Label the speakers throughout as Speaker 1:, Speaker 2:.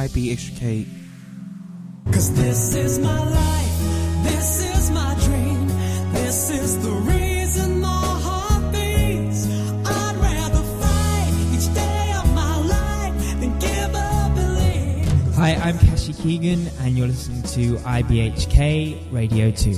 Speaker 1: IBHK。
Speaker 2: 'Cause this is my life, this is my dream, this is the reason my heart beats. I'd rather fight each day of my life than give up belief.
Speaker 3: Hi, I'm Kashi Keegan, and you're listening to IBHK Radio 2。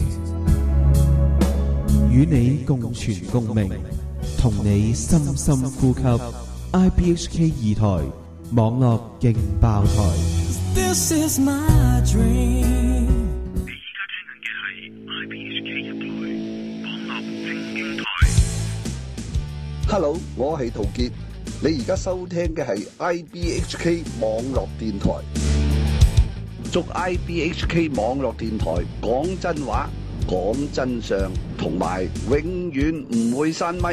Speaker 1: 與你共存共鳴，同你深深呼吸。IBHK 2台網絡勁爆台。
Speaker 2: This is my dream。
Speaker 4: 你而家聽緊嘅係 IBHK 1台網絡正經台。
Speaker 5: Hello， 我係陶傑，你而家收聽嘅係 IBHK 網絡電台。祝 IBHK 網絡電台講真話、講真相，同埋永遠唔會閂咪。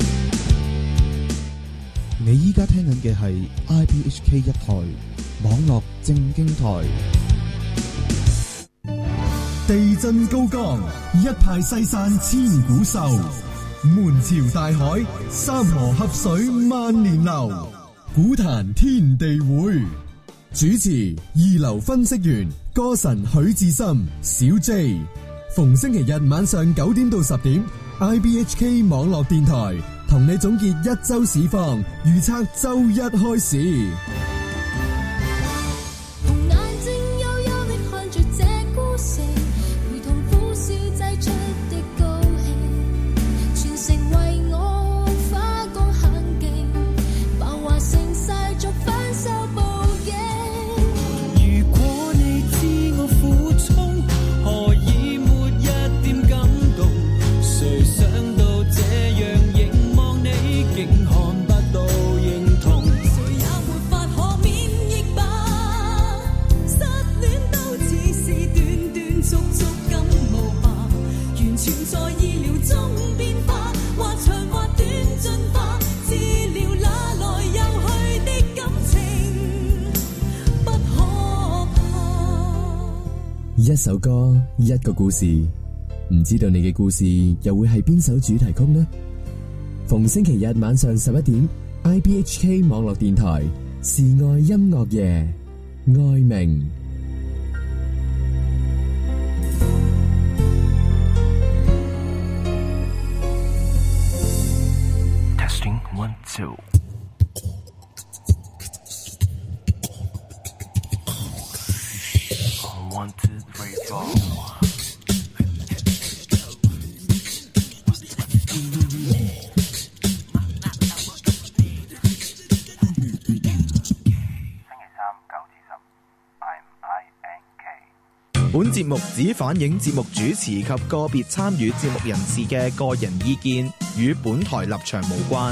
Speaker 1: 你依家聽緊嘅係 IBHK 1台網絡正經台。
Speaker 6: 地震高崗，一派西山千古秀，門朝大海，三河合水萬年流，古壇天地會。主持二流分析員歌神許志深小 J， 逢星期日晚上9點到10點 IBHK 網絡電台同你總結一周市況，預測周一開市。一首歌，一個故事，唔知道你嘅故事又會係邊首主題曲呢？逢星期日晚上11點 IBHK 網絡電台是愛音樂夜，愛明。
Speaker 4: Testing 1 2。1 2 3 4。
Speaker 7: 本節目只反映節目主持及個別參與節目人士嘅個人意見，與本台立場無關。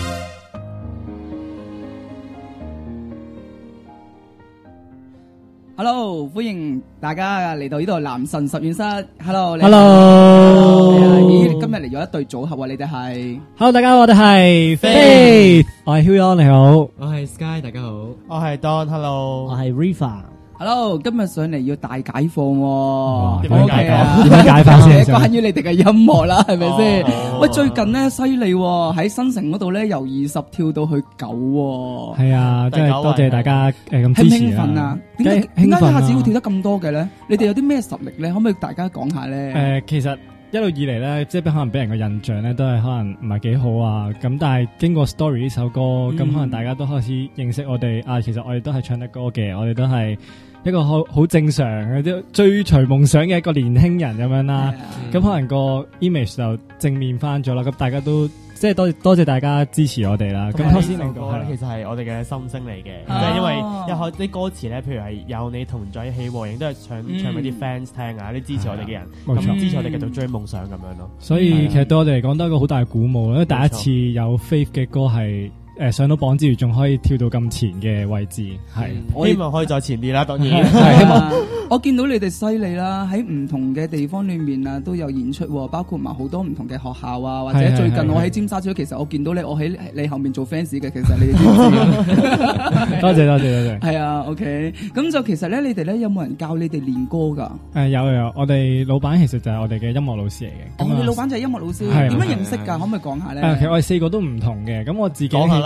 Speaker 8: Hello， 歡迎大家嚟到呢度男神實驗室。Hello，
Speaker 9: Hello，
Speaker 8: 今日嚟咗一對組合啊，你哋係
Speaker 9: ？Hello， 大家好，我哋係 Faith， 我係 Huyon， 你好，
Speaker 10: 我係 Sky， 大家好，
Speaker 11: 我係 Don，Hello，
Speaker 9: 我係 Riva。Hello，
Speaker 8: 今日上嚟要大解放喎，
Speaker 9: 點樣解放？點樣解放先？
Speaker 8: 關於你哋嘅音樂啦，係咪先？喂，最近咧犀利喎，喺新城嗰度咧由20跳到去9喎。
Speaker 9: 係啊，真係多謝大家咁支持啊！
Speaker 8: 興奮啊！點解一下子會跳得咁多嘅咧？你哋有啲咩實力咧？可唔可以大家講下咧？
Speaker 9: 其實一路以嚟咧，即係可能俾人嘅印象咧，都係可能唔係幾好啊。咁但係經過 Story 呢首歌，咁可能大家都開始認識我哋啊。其實我哋都係唱得歌嘅，我哋都係一個好正常嘅追隨夢想嘅一個年輕人咁樣啦。咁可能個 image 就正面翻咗啦。咁大家都即係多謝大家支持我哋啦。咁頭先令到
Speaker 11: 其實係我哋嘅心聲嚟嘅，即係因為一開啲歌詞咧，譬如係有你同在一起和應，都係唱俾啲 fans 聽啊，啲支持我哋嘅人，咁支持我哋繼續追夢想咁樣咯。
Speaker 9: 所以其實對我哋嚟講都係一個好大嘅鼓舞，因為第一次有 Faith 嘅歌係上到榜之餘，仲可以跳到咁前嘅位置，係
Speaker 11: 我希望可以再前啲啦。當然，
Speaker 8: 希望我見到你哋犀利啦，喺唔同嘅地方裏面啊都有演出，包括埋好多唔同嘅學校啊，或者最近我喺尖沙咀，其實我見到你，我喺你後面做 fans 嘅，其實你哋知唔知？
Speaker 9: 多謝。
Speaker 8: 係啊 ，OK， 咁就其實咧，你哋咧有冇人教你哋練歌噶？
Speaker 9: 有，我哋老闆其實就係我哋嘅音樂老師嚟嘅。
Speaker 8: 我哋老闆就係音樂老師，點樣認識噶？可唔可以講下咧？
Speaker 9: 其實我哋4個都唔同嘅，咁我自己
Speaker 11: 講下啦。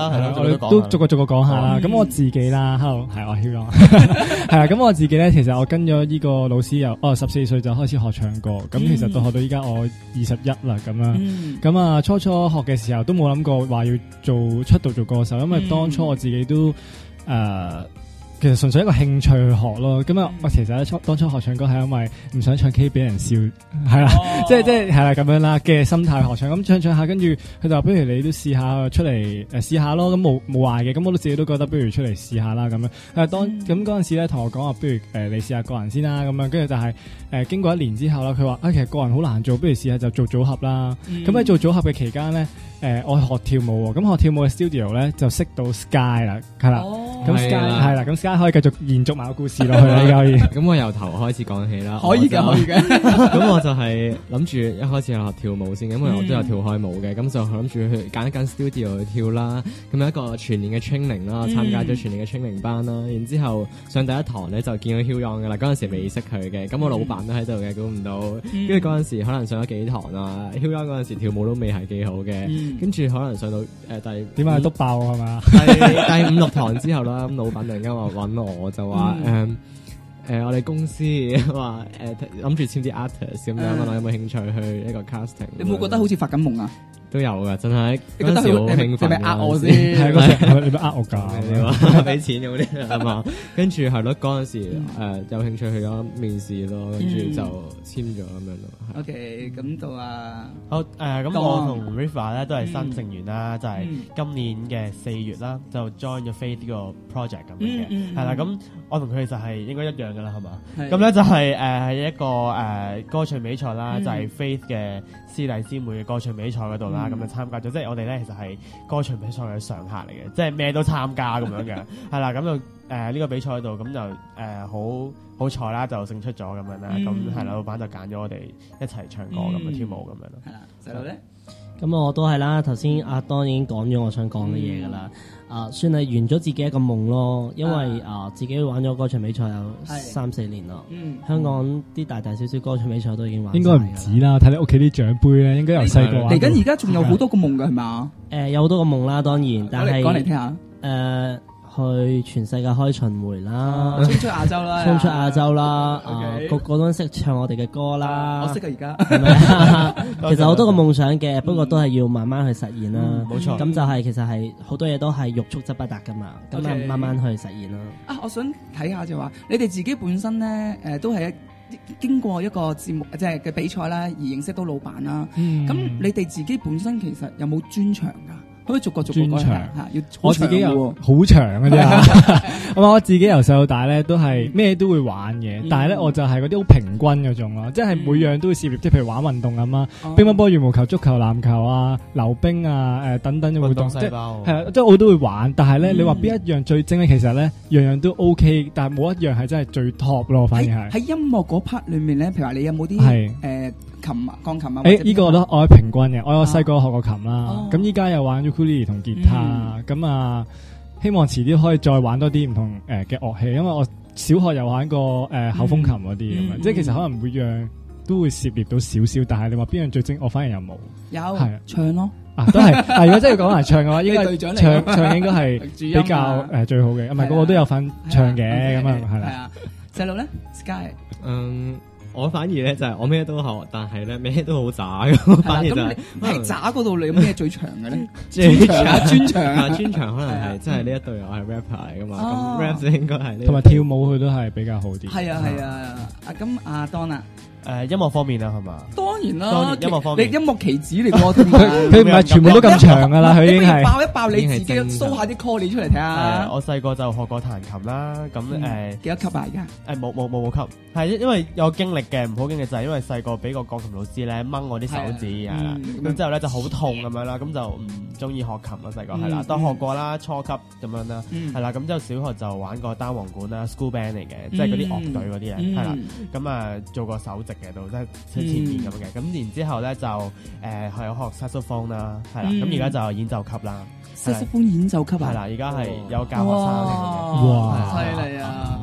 Speaker 11: 啦，係咯，
Speaker 9: 我哋都逐個講下啦。咁我自己啦，hello，係我囂陽，係啦。咁我自己咧，其實我跟咗呢個老師由14歲就開始學唱歌，咁其實到學到依家我21啦咁樣。咁啊初初學嘅時候都冇諗過話要出道做歌手，因為當初我自己都其實純粹一個興趣去學咯，咁啊，我其實咧當初學唱歌係因為唔想唱 K 俾人笑，係啦，即係啦咁樣啦嘅心態學唱，咁唱下，跟住佢就話不如你都試下出嚟試下咯，咁冇壞嘅，咁我自己都覺得不如出嚟試下啦咁樣。咁嗰陣時咧同我講話，不如你試下個人先啦咁樣，跟住就係經過1年之後啦，佢話其實個人好難做，不如試下就做組合啦。咁喺做組合嘅期間咧，我學跳舞喎，咁學跳舞嘅 studio 咧就識到 Sky 啦，係啦，咁 Sky 係啦，咁 Sky 可以繼續延續埋個故事落去啦，可以。
Speaker 10: 咁我由頭開始講起啦。
Speaker 8: 可以嘅，可以嘅。
Speaker 10: 咁我就係諗住一開始係學跳舞先，因為我都有跳開舞嘅，咁就諗住去揀一間 studio 去跳啦。咁有一個全年嘅 training 啦，參加咗全年嘅 training 班啦。然之後上第一堂咧就見到 Huyon 嘅啦，嗰陣時未識佢嘅，咁我老闆都喺度嘅，估唔到。跟住嗰陣時可能上咗幾堂啦，Huyon 嗰陣時跳舞都未係幾好嘅，跟住可能上到第
Speaker 9: 點解篤爆係嘛？
Speaker 10: 第5、6堂之後啦，咁老闆突然間話揾我就話我哋公司話諗住簽啲 artist 咁樣，問我有冇興趣去一個 casting。
Speaker 8: 你有冇覺得好似發緊夢啊？
Speaker 10: 都有噶，真係嗰陣時好興奮。
Speaker 8: 係咪呃我先？
Speaker 9: 係嗰時你咪呃我㗎？
Speaker 10: 俾錢嗰啲係嘛？跟住係咯，嗰陣時有興趣去咗面試咯，跟住就簽咗咁樣咯。
Speaker 8: OK，咁到啊，
Speaker 11: 好咁我同 River 咧都係新成員啦，就係今年嘅4月啦，就 join 咗 Faith 呢個 project 咁樣嘅，係啦。咁我同佢其實係應該一樣㗎啦，係嘛？咁咧就係係一個歌唱比賽啦，就係 Faith 嘅師弟師妹嘅歌唱比賽嗰度啦，咁就參加咗。即係我哋咧其實係歌唱比賽嘅常客嚟嘅，即係咩都參加咁樣嘅，係啦。咁就呢個比賽度咁就好彩啦，就勝出咗咁樣啦。咁係啦，老闆就揀咗我哋一齊唱歌咁樣跳舞咁樣咯。係啦，
Speaker 8: 細路咧，
Speaker 12: 咁我都係啦。頭先阿當已經講咗我想講嘅嘢㗎啦。算係圓咗自己一個夢咯，因為自己玩咗歌唱比賽有3-4年咯。香港啲大大小小歌唱比賽都已經玩晒。
Speaker 9: 應該唔止啦，睇你屋企啲獎杯咧，應該由細個玩。
Speaker 8: 嚟緊而家仲有好多個夢㗎係嘛？
Speaker 12: 有好多個夢啦，當然，但係
Speaker 8: 講嚟聽下。
Speaker 12: 去全世界開巡迴啦，
Speaker 8: 衝出亞洲啦，
Speaker 12: 衝出亞洲啦，個個都識唱我哋嘅歌啦。
Speaker 8: 我識㗎而家。
Speaker 12: 其實好多個夢想嘅，不過都係要慢慢去實現啦。
Speaker 11: 冇錯。
Speaker 12: 咁就係其實係好多嘢都係欲速則不達㗎嘛，咁啊慢慢去實現啦。
Speaker 8: 我想睇下就話，你哋自己本身咧都係經過一個節目即係嘅比賽啦，而認識到老闆啦。咁你哋自己本身其實有冇專長㗎？可以逐個講下，
Speaker 9: 我自己又好長嗰啲啊！我自己由細到大咧都係咩都會玩嘅，但係咧我就係嗰啲好平均嗰種咯，即係每樣都會涉獵，即係譬如玩運動咁啊，乒乓波、羽毛球、足球、籃球啊、溜冰啊、等等嘅活動，即係係即係我都會玩。但係咧，你話邊一樣最精咧？其實咧樣樣都 OK，但係冇一樣係真係最 top 咯。反而係喺
Speaker 8: 音樂嗰 part 裏面咧，譬如話你有冇啲琴啊、鋼琴啊？
Speaker 9: 呢個都我係平均嘅。我細個學過琴啦，咁依家又玩 ukulele 同吉他，咁希望遲啲可以再玩多啲唔同嘅樂器，因為我小學有玩過口風琴嗰啲咁樣，即係其實可能每樣都會涉獵到少少，但係你話邊樣最精，我反而又冇。
Speaker 8: 有係唱咯，
Speaker 9: 都係。如果真係講埋唱嘅話，應該唱應該係比較最好嘅，唔係個個都有份唱嘅咁啊，係啦。係啊，
Speaker 8: 細路咧 Sky，
Speaker 10: 我反而咧就係我咩都學，但係咧咩都好渣咁。反而就
Speaker 8: 喺渣嗰度，你有咩最長嘅咧？
Speaker 10: 專長可能係即係呢一隊我係 rapper 嚟噶嘛，咁 rap 就應該係呢。
Speaker 9: 同埋跳舞佢都係比較好啲。
Speaker 8: 係啊，咁阿 Don 啊。
Speaker 11: 音樂方面啊，係嘛？
Speaker 8: 當然啦，
Speaker 11: 音樂方面，
Speaker 8: 你音樂棋子嚟喎，
Speaker 9: 佢唔係全部都咁長噶啦，佢已經係
Speaker 8: 爆一爆你自己 show 下啲 call 出嚟睇下。
Speaker 11: 我細個就學過彈琴啦，咁
Speaker 8: 幾多級啊？而家
Speaker 11: 冇級，係因為有經歷嘅，唔好經歷就係因為細個俾個鋼琴老師咧掹我啲手指啊，咁之後咧就好痛咁樣啦，咁就唔中意學琴啦，細個係啦，都學過啦，初級咁樣啦，係啦，咁之後小學就玩過單簧管啦 ，school band 嚟嘅，即係嗰啲樂隊嗰啲咧，係啦，咁做過首席嘅都即係前面咁嘅，咁然之後咧就係有學 saxophone 啦，係啦，咁而家就演奏級啦，
Speaker 8: saxophone 演奏級啊，
Speaker 11: 係啦，而家係有教學生嘅，
Speaker 9: 哇，
Speaker 8: 犀利啊！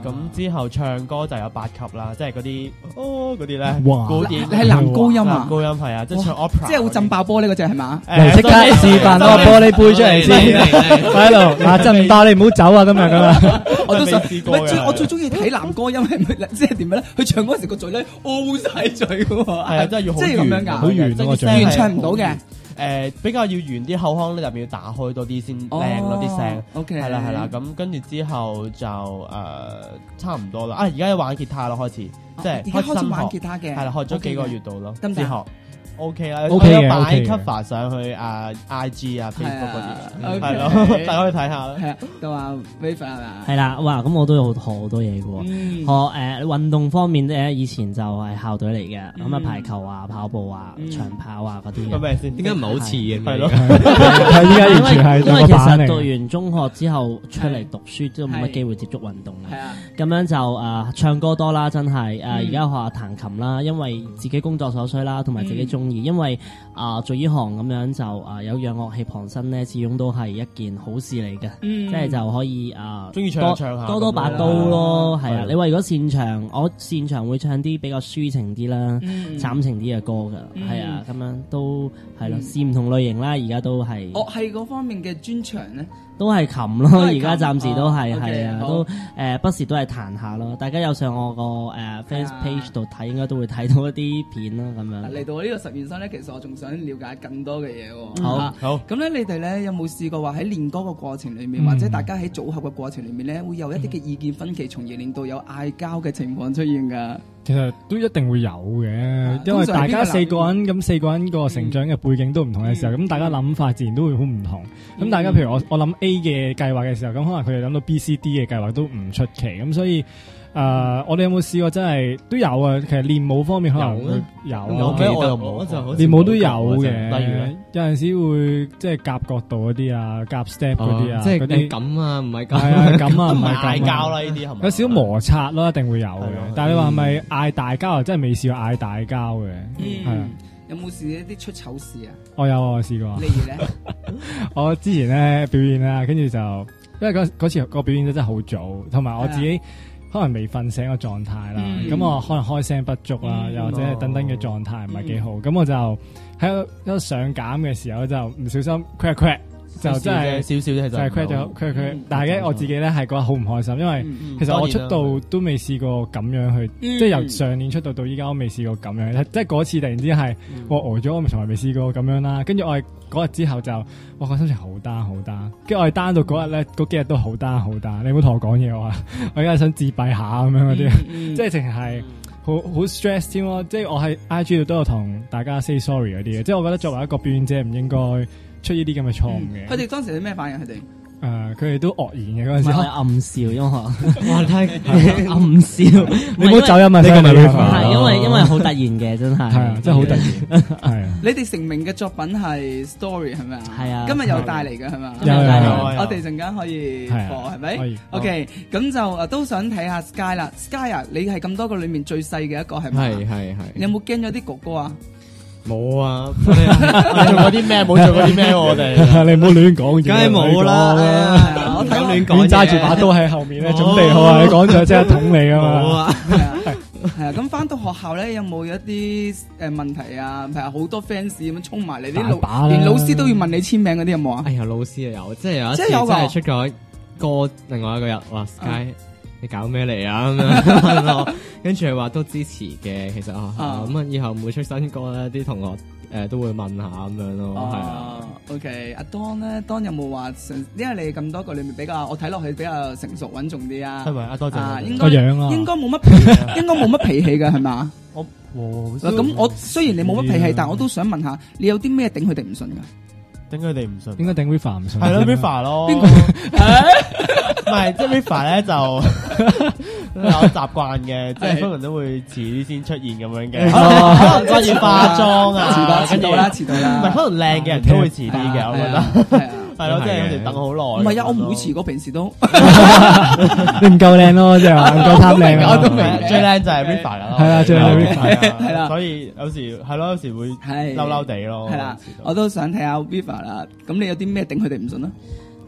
Speaker 11: 咁之後唱歌就有8級啦，即係嗰啲嗰啲咧，
Speaker 9: 哇
Speaker 11: 古典
Speaker 8: 係男高音啊，
Speaker 11: 男高音係啊，即係唱 opera，
Speaker 8: 即係會震爆玻璃嗰隻係嘛？
Speaker 9: 嚟即刻示範個玻璃杯出嚟先，喺度嗱震爆你唔好走啊！今日咁啊，
Speaker 8: 我都想
Speaker 11: 試過嘅。
Speaker 8: 我最中意睇男歌音係咪？即係點樣咧？佢唱嗰時個嘴咧 O 晒嘴嘅喎，
Speaker 11: 係啊，真係要好
Speaker 8: 即係咁樣㗎，
Speaker 9: 好圓嗰個嘴，
Speaker 8: 完唱唔到嘅。
Speaker 11: 比較要圓啲，口腔咧入邊要打開多啲先靚咯啲聲。
Speaker 8: OK，
Speaker 11: 係啦係啦，咁跟住之後就差唔多啦。而家有玩吉他咯，開始即係
Speaker 8: 開始玩吉他嘅，
Speaker 11: 係啦，學咗幾個月度咯，自學。OK 啦，
Speaker 9: 我有
Speaker 11: 擺 cover 上去IG 啊 Facebook 嗰啲，係咯，大家可以睇下啦。
Speaker 8: 係啊，都話 Viva 係嘛？
Speaker 12: 係啦，哇！咁我都有學好多嘢嘅喎。學運動方面咧，以前就係校隊嚟嘅，咁啊排球啊、跑步啊、長跑啊嗰啲。
Speaker 10: 咁咩先？點解唔係好似嘅？
Speaker 11: 係咯，
Speaker 9: 係依家完全係
Speaker 12: 因為其實讀完中學之後出嚟讀書都冇乜機會接觸運動嘅。
Speaker 8: 係啊，
Speaker 12: 咁樣就唱歌多啦，真係而家學下彈琴啦，因為自己工作所需啦，同埋自己中意。因為做呢行咁樣就有樣樂器傍身咧，始終都係一件好事嚟嘅，即係就可以
Speaker 11: 中意唱下
Speaker 12: 多把刀咯，係啊！你話如果擅長，我擅長會唱啲比較抒情啲啦、慘情啲嘅歌㗎，係啊，咁樣都係咯，試唔同類型啦，而家都係。
Speaker 8: 係嗰方面嘅專長咧。
Speaker 12: 都係琴咯，而家暫時都係係啊，都不時都係彈下咯。大家有上我個Facebook page 度睇，應該都會睇到一啲片啦咁樣。
Speaker 8: 嚟到呢個實驗室咧，其實我仲想了解更多嘅嘢喎。
Speaker 11: 好，
Speaker 8: 咁咧，你哋咧有冇試過話喺練歌嘅過程裡面，或者大家喺組合嘅過程裡面咧，會有一啲嘅意見分歧，從而令到有嗌交嘅情況出現㗎？
Speaker 9: 其實都一定會有嘅，因為大家四個人個成長嘅背景都唔同嘅時候，咁大家諗法自然都會好唔同。咁大家譬如我諗 A 嘅計劃嘅時候，咁可能佢哋諗到 B、C、D 嘅計劃都唔出奇。咁所以我哋有冇試過真係都有啊？其實練舞方面可能會有，
Speaker 11: 我又冇，
Speaker 9: 練舞都有嘅。例如有陣時會即係夾角度嗰啲啊，夾 step 嗰啲啊，
Speaker 10: 即係
Speaker 9: 嗰啲
Speaker 10: 咁啊，唔係咁，
Speaker 9: 係啊，咁啊，唔係
Speaker 11: 嗌交啦，呢啲係咪？
Speaker 9: 有少少摩擦咯，一定會有嘅。但係你話係咪嗌大交啊？真係未試過嗌大交嘅，係啊。
Speaker 8: 有冇試一啲出醜事啊？
Speaker 9: 我試過。
Speaker 8: 例如咧，
Speaker 9: 我之前咧表演啦，跟住就因為嗰次個表演真係好早，同埋我自己可能未瞓醒嘅狀態啦，咁我可能開聲不足啦，又或者係等等嘅狀態唔係幾好，咁我就喺度上減嘅時候就唔小心 crack。就真係
Speaker 11: 少少啫，
Speaker 9: 就係 crack 咗 crack，但係咧我自己咧係覺得好唔開心，因為其實我出道都未試過咁樣去，即係由上年出道到依家我未試過咁樣，即係嗰次突然之間係我呆咗，我咪從來未試過咁樣啦。跟住我係嗰日之後就哇個心情好 down，跟住我係 down 到嗰日咧嗰幾日都好 down。你唔好同我講嘢，我而家想自閉下咁樣嗰啲，即係淨係好 stress 添咯。即係我喺 IG 度都有同大家 say sorry 嗰啲嘅，即係我覺得作為一個表演者唔應該出呢啲咁嘅錯誤嘅。
Speaker 8: 佢哋當時係咩反應？佢哋
Speaker 9: 佢哋都愕然嘅嗰陣時，
Speaker 12: 暗笑，因為哇，太暗笑，
Speaker 9: 你唔好走音啊！呢個咪
Speaker 12: 係因為好突然嘅，真係
Speaker 9: 係啊，真係好突然，係啊。
Speaker 8: 你哋成名嘅作品係 Story 係咪啊？
Speaker 12: 係啊，
Speaker 8: 今日又帶嚟嘅係嘛？
Speaker 12: 有
Speaker 8: 我哋陣間可以播係咪？OK，咁就都想睇下 Sky 啦。Sky 啊，你係咁多個裡面最細嘅一個係咪？
Speaker 10: 係。
Speaker 8: 你有冇驚咗啲哥哥啊？
Speaker 11: 冇啊！我哋做過啲咩？冇做過啲咩？我哋
Speaker 9: 你唔好亂講嘢，
Speaker 10: 梗係冇啦！
Speaker 8: 我睇
Speaker 10: 亂講，
Speaker 9: 揸住把刀喺後面咧，準備好啊！你講咗即係捅你噶嘛？
Speaker 8: 係啊，咁翻到學校咧，有冇一啲問題啊？係啊，好多 fans 咁樣衝埋嚟，連老師都要問你簽名嗰啲有冇啊？
Speaker 10: 哎呀，老師啊有，即係有一次真係出咗歌，另外一個人話 Sky，你搞咩嚟啊？咁樣，跟住佢話都支持嘅，其實咁啊，以後每出新歌咧，啲同學都會問下咁樣咯，係啊。
Speaker 8: OK，阿 Don 咧，Don 有冇話因為你咁多個裏面比較，我睇落去比較成熟穩重啲啊？
Speaker 11: 係咪啊？多謝
Speaker 8: 應
Speaker 9: 該樣啊，
Speaker 8: 應該冇乜脾氣嘅係嘛？咁我雖然你冇乜脾氣，但我都想問下，你有啲咩頂佢哋唔順㗎？
Speaker 11: 頂佢哋唔順，
Speaker 9: 應該頂 Rifa 唔順。
Speaker 11: 係咯 Rifa 咯。邊個？唔係，即係 Rifa 咧就有習慣嘅，即係通常都會遲啲先出現咁樣嘅。可能關於化妝啊，
Speaker 8: 遲到啦。
Speaker 11: 唔係，可能靚嘅人都會遲啲嘅，我覺得。係咯，即係有時等好耐。
Speaker 8: 唔係啊，我唔會遲過平時都。
Speaker 9: 你唔夠靚咯，即係話唔夠貪靚。
Speaker 8: 我都明，
Speaker 11: 最靚就係 Rifa 啦。
Speaker 9: 係啊，最靚 Rifa
Speaker 8: 係啦。
Speaker 11: 所以有時係咯，有時會嬲嬲地咯。
Speaker 8: 係啦，我都想睇下 Rifa 啦。咁你有啲咩頂佢哋唔順啊？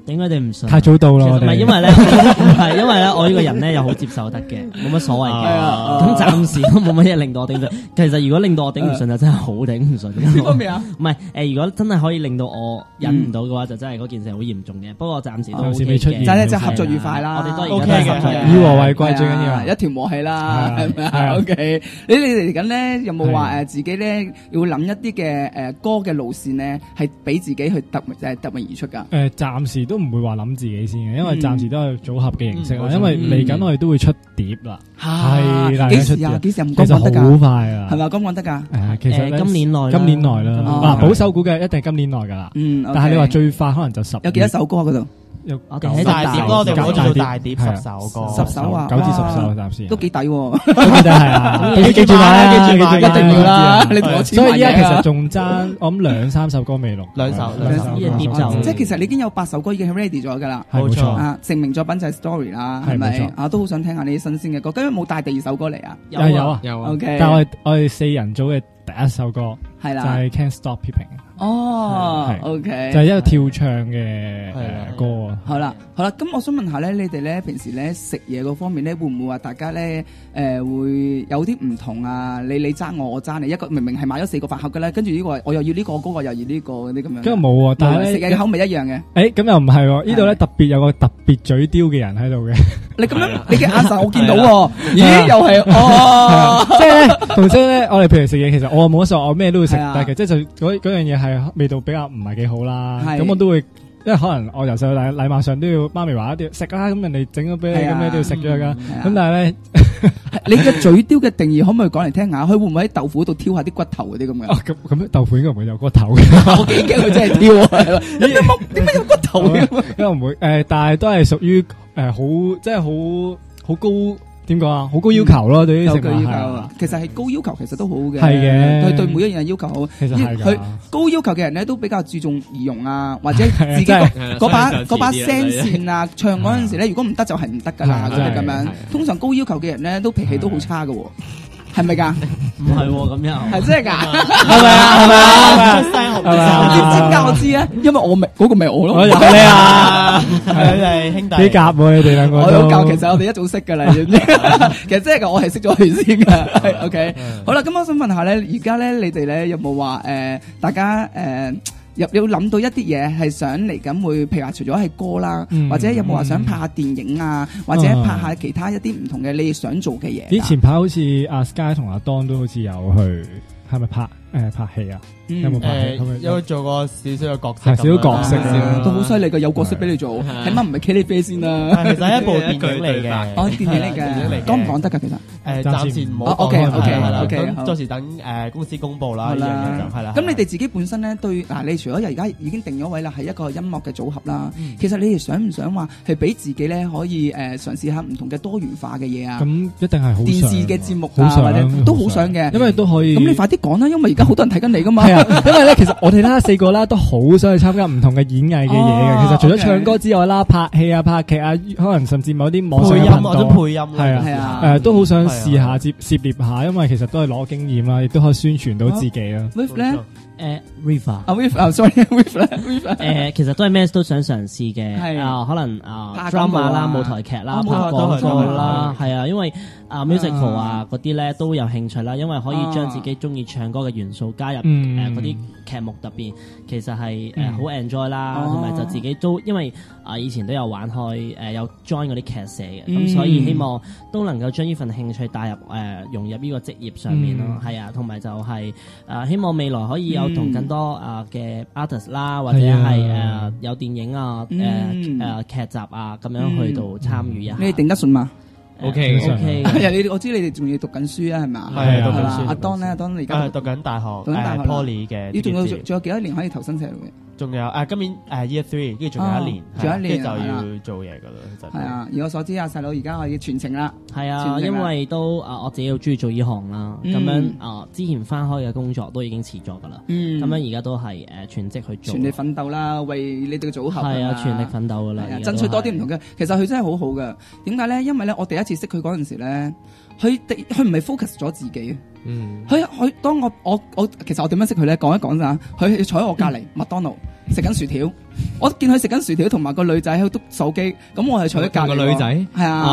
Speaker 12: 點解你唔信？
Speaker 9: 太早到啦，
Speaker 12: 唔係因為咧，係因為咧，我呢個人咧又好接受得嘅，冇乜所謂嘅。咁暫時都冇乜嘢令到我頂唔順。其實如果令到我頂唔順就真係好頂唔順。
Speaker 8: 呢方面啊？
Speaker 12: 唔係如果真係可以令到我忍唔到嘅話，就真係嗰件事好嚴重嘅。不過暫時都
Speaker 9: 未出現，
Speaker 8: 就係合作愉快啦。
Speaker 12: 我哋都
Speaker 8: 而
Speaker 12: 家都係合作
Speaker 9: 以和為貴最緊要，
Speaker 8: 一條和氣啦，係咪啊 ？OK，你哋嚟緊咧有冇話自己咧要諗一啲嘅歌嘅路線咧，係俾自己去突圍而出㗎？
Speaker 9: 暫時都唔會話諗自己先嘅，因為暫時都係組合嘅形式啦。因為嚟緊我哋都會出碟啦，係啦，
Speaker 8: 幾時啊？幾時唔講得㗎？
Speaker 9: 其實好快啊，
Speaker 8: 係咪講得㗎？
Speaker 9: 其實
Speaker 12: 今年內
Speaker 9: 啦，保守估計一定係今年內㗎啦。但係你話最快可能就10。
Speaker 8: 有幾多首歌嗰度？
Speaker 12: 我哋喺大碟
Speaker 11: 歌，我哋攞做大碟10首歌
Speaker 8: ，10首啊
Speaker 9: ，9至10首暫時
Speaker 8: 都幾抵喎。
Speaker 9: 係啊，記住買，記住
Speaker 8: 一定要啦。你同我簽埋嘢啊。
Speaker 9: 所以依家其實仲爭我諗2-3首歌未錄
Speaker 11: ，2首
Speaker 12: 碟就
Speaker 8: 即係其實你已經有8首歌已經係 ready 咗㗎啦。
Speaker 9: 冇錯
Speaker 8: 啊，成名作品就係 Story 啦，係咪？啊，都好想聽下你啲新鮮嘅歌。今日冇帶第2首歌嚟啊？
Speaker 9: 有啊。
Speaker 8: OK，
Speaker 9: 但係我哋4人組嘅第一首歌
Speaker 8: 係啦，
Speaker 9: 就係 Can't Stop Peeping。
Speaker 8: 哦 ，OK，
Speaker 9: 就係一個跳唱嘅歌啊。
Speaker 8: 好啦，咁我想問下咧，你哋咧平時咧食嘢嗰方面咧，會唔會話大家咧會有啲唔同啊？你爭我爭你，一個明明係買咗4個飯盒嘅咧，跟住呢個我又要呢個，嗰個又要呢個嗰啲咁樣。
Speaker 9: 咁冇喎，但係
Speaker 8: 食嘢嘅口味一樣嘅。
Speaker 9: 咁又唔係喎，呢度咧特別有個特別嘴刁嘅人喺度嘅。
Speaker 8: 你咁樣，你嘅眼神我見到喎，咦？又係哦，
Speaker 9: 即係咧，同時咧，我哋譬如食嘢，其實我冇乜所謂，我咩都會食得嘅，即係就嗰樣嘢係味道比較唔係幾好啦。咁我都會，因為可能我由細到大禮貌上都要媽咪話一定要食啦，咁人哋整咗俾你，咁你都要食咗噶。咁但係咧，
Speaker 8: 你嘅嘴刁嘅定義可唔可以講嚟聽下？佢會唔會喺豆腐嗰度挑下啲骨頭嗰啲咁嘅？
Speaker 9: 咁豆腐應該唔會有骨頭嘅。
Speaker 8: 我幾驚佢真係挑啊！點解有骨頭嘅？
Speaker 9: 因為唔會但係都係屬於好即係好高。點講啊？好高要求咯，對於食物係。
Speaker 8: 其實係高要求，其實都好嘅。
Speaker 9: 係嘅，
Speaker 8: 佢對每一樣要求好。
Speaker 9: 其實係
Speaker 8: 佢高要求嘅人咧，都比較注重儀容啊，或者自己嗰把聲線啊，唱嗰陣時咧，如果唔得就係唔得噶啦，咁樣。通常高要求嘅人咧，都脾氣都好差噶。係咪㗎？
Speaker 12: 唔係喎，咁樣
Speaker 8: 係真係㗎？
Speaker 9: 係咪啊？係咪啊？
Speaker 8: 出聲點解我知咧？因為我咪嗰個咪我咯。
Speaker 9: 我係你啊！
Speaker 11: 佢哋兄弟
Speaker 9: 幾夾喎？你哋兩個
Speaker 8: 我有教，其實我哋一早識㗎啦，知唔知？其實真係㗎，我係識咗佢先㗎。OK，好啦，咁我想問下咧，而家咧你哋咧有冇話大家有諗到一啲嘢係想嚟緊會，譬如話除咗係歌啦，或者有冇話想拍下電影啊，或者拍下其他一啲唔同嘅你想做嘅嘢？
Speaker 9: 前排好似阿 Sky 同阿 Don 都好似有去，係咪拍戲啊？有冇拍戲？
Speaker 11: 有做過少少嘅角色，
Speaker 9: 少少角色
Speaker 8: 都好犀利㗎，有角色俾你做，起碼唔係 Kelly 啡先啦。
Speaker 11: 其實係一部電影嚟嘅，
Speaker 8: 哦，電影嚟嘅，講唔講得㗎？其實
Speaker 11: 暫時唔好講。OK，咁到時等公司公佈啦。呢樣嘢就係啦。
Speaker 8: 咁你哋自己本身咧對你除咗而家已經定咗位啦，係一個音樂嘅組合啦。其實你哋想唔想話係俾自己咧可以嘗試下唔同嘅多元化嘅嘢啊？
Speaker 9: 咁一定係好
Speaker 8: 電視嘅節目啊，或者都好想嘅，
Speaker 9: 因為都可以。
Speaker 8: 咁你快啲講啦，因為而家好多人睇緊你㗎嘛。
Speaker 9: 因為咧，其實我哋啦4個啦都好想去參加唔同嘅演藝嘅嘢嘅。其實除咗唱歌之外啦，拍戲啊、拍劇啊，可能甚至某啲網上頻道
Speaker 11: 或者配音，
Speaker 9: 係啊，都好想試下涉獵下，因為其實都係攞經驗啦，亦都可以宣傳到自己啦。
Speaker 8: With 咧
Speaker 12: Riva，其實都係咩都想嘗試嘅。可能drama 啦、舞台劇啦、拍廣告啦，係啊，因為musical 啊嗰啲咧都有興趣啦，因為可以將自己中意唱歌嘅元素加入嗰啲劇目入邊，其實係好 enjoy 啦，同埋就自己都因為以前都有玩開有 join 嗰啲劇社嘅，咁所以希望都能夠將呢份興趣帶入融入呢個職業上面咯，係啊，同埋就係希望未來可以有同更多嘅 artist 啦，或者係有電影啊劇集啊咁樣去到參與一下。
Speaker 8: 你哋頂得順嘛
Speaker 12: ？OK，
Speaker 8: 我知你哋仲要讀緊書啊，係嘛？
Speaker 11: 係讀緊書。
Speaker 8: 阿 Don 咧，阿 Don 而家
Speaker 11: 讀緊大學，Poly 嘅。
Speaker 8: 你仲有幾多年可以投身社會？
Speaker 11: 仲有今年Year 3，跟住仲有一年，跟住就要做嘢噶啦。
Speaker 8: 係啊，以我所知，阿細佬而家可以全程啦。
Speaker 12: 係啊，因為都我自己好中意做呢行啦，咁樣之前翻開嘅工作都已經辭咗噶啦，咁樣而家都係全職去做，
Speaker 8: 全力奮鬥啦，為你哋嘅組合
Speaker 12: 係啊，全力奮鬥噶啦，
Speaker 8: 爭取多啲唔同嘅。其實佢真係好好噶，點解咧？因為咧，我第一次識佢嗰陣時咧，佢唔係 focus 咗自己。佢當我其實我點樣識佢咧？講一講咋？佢坐喺我隔離麥當勞。 食緊薯條，我見佢食緊薯條，同埋個女仔喺度篤手機，咁我係坐喺隔離。
Speaker 10: 個女仔
Speaker 8: 係啊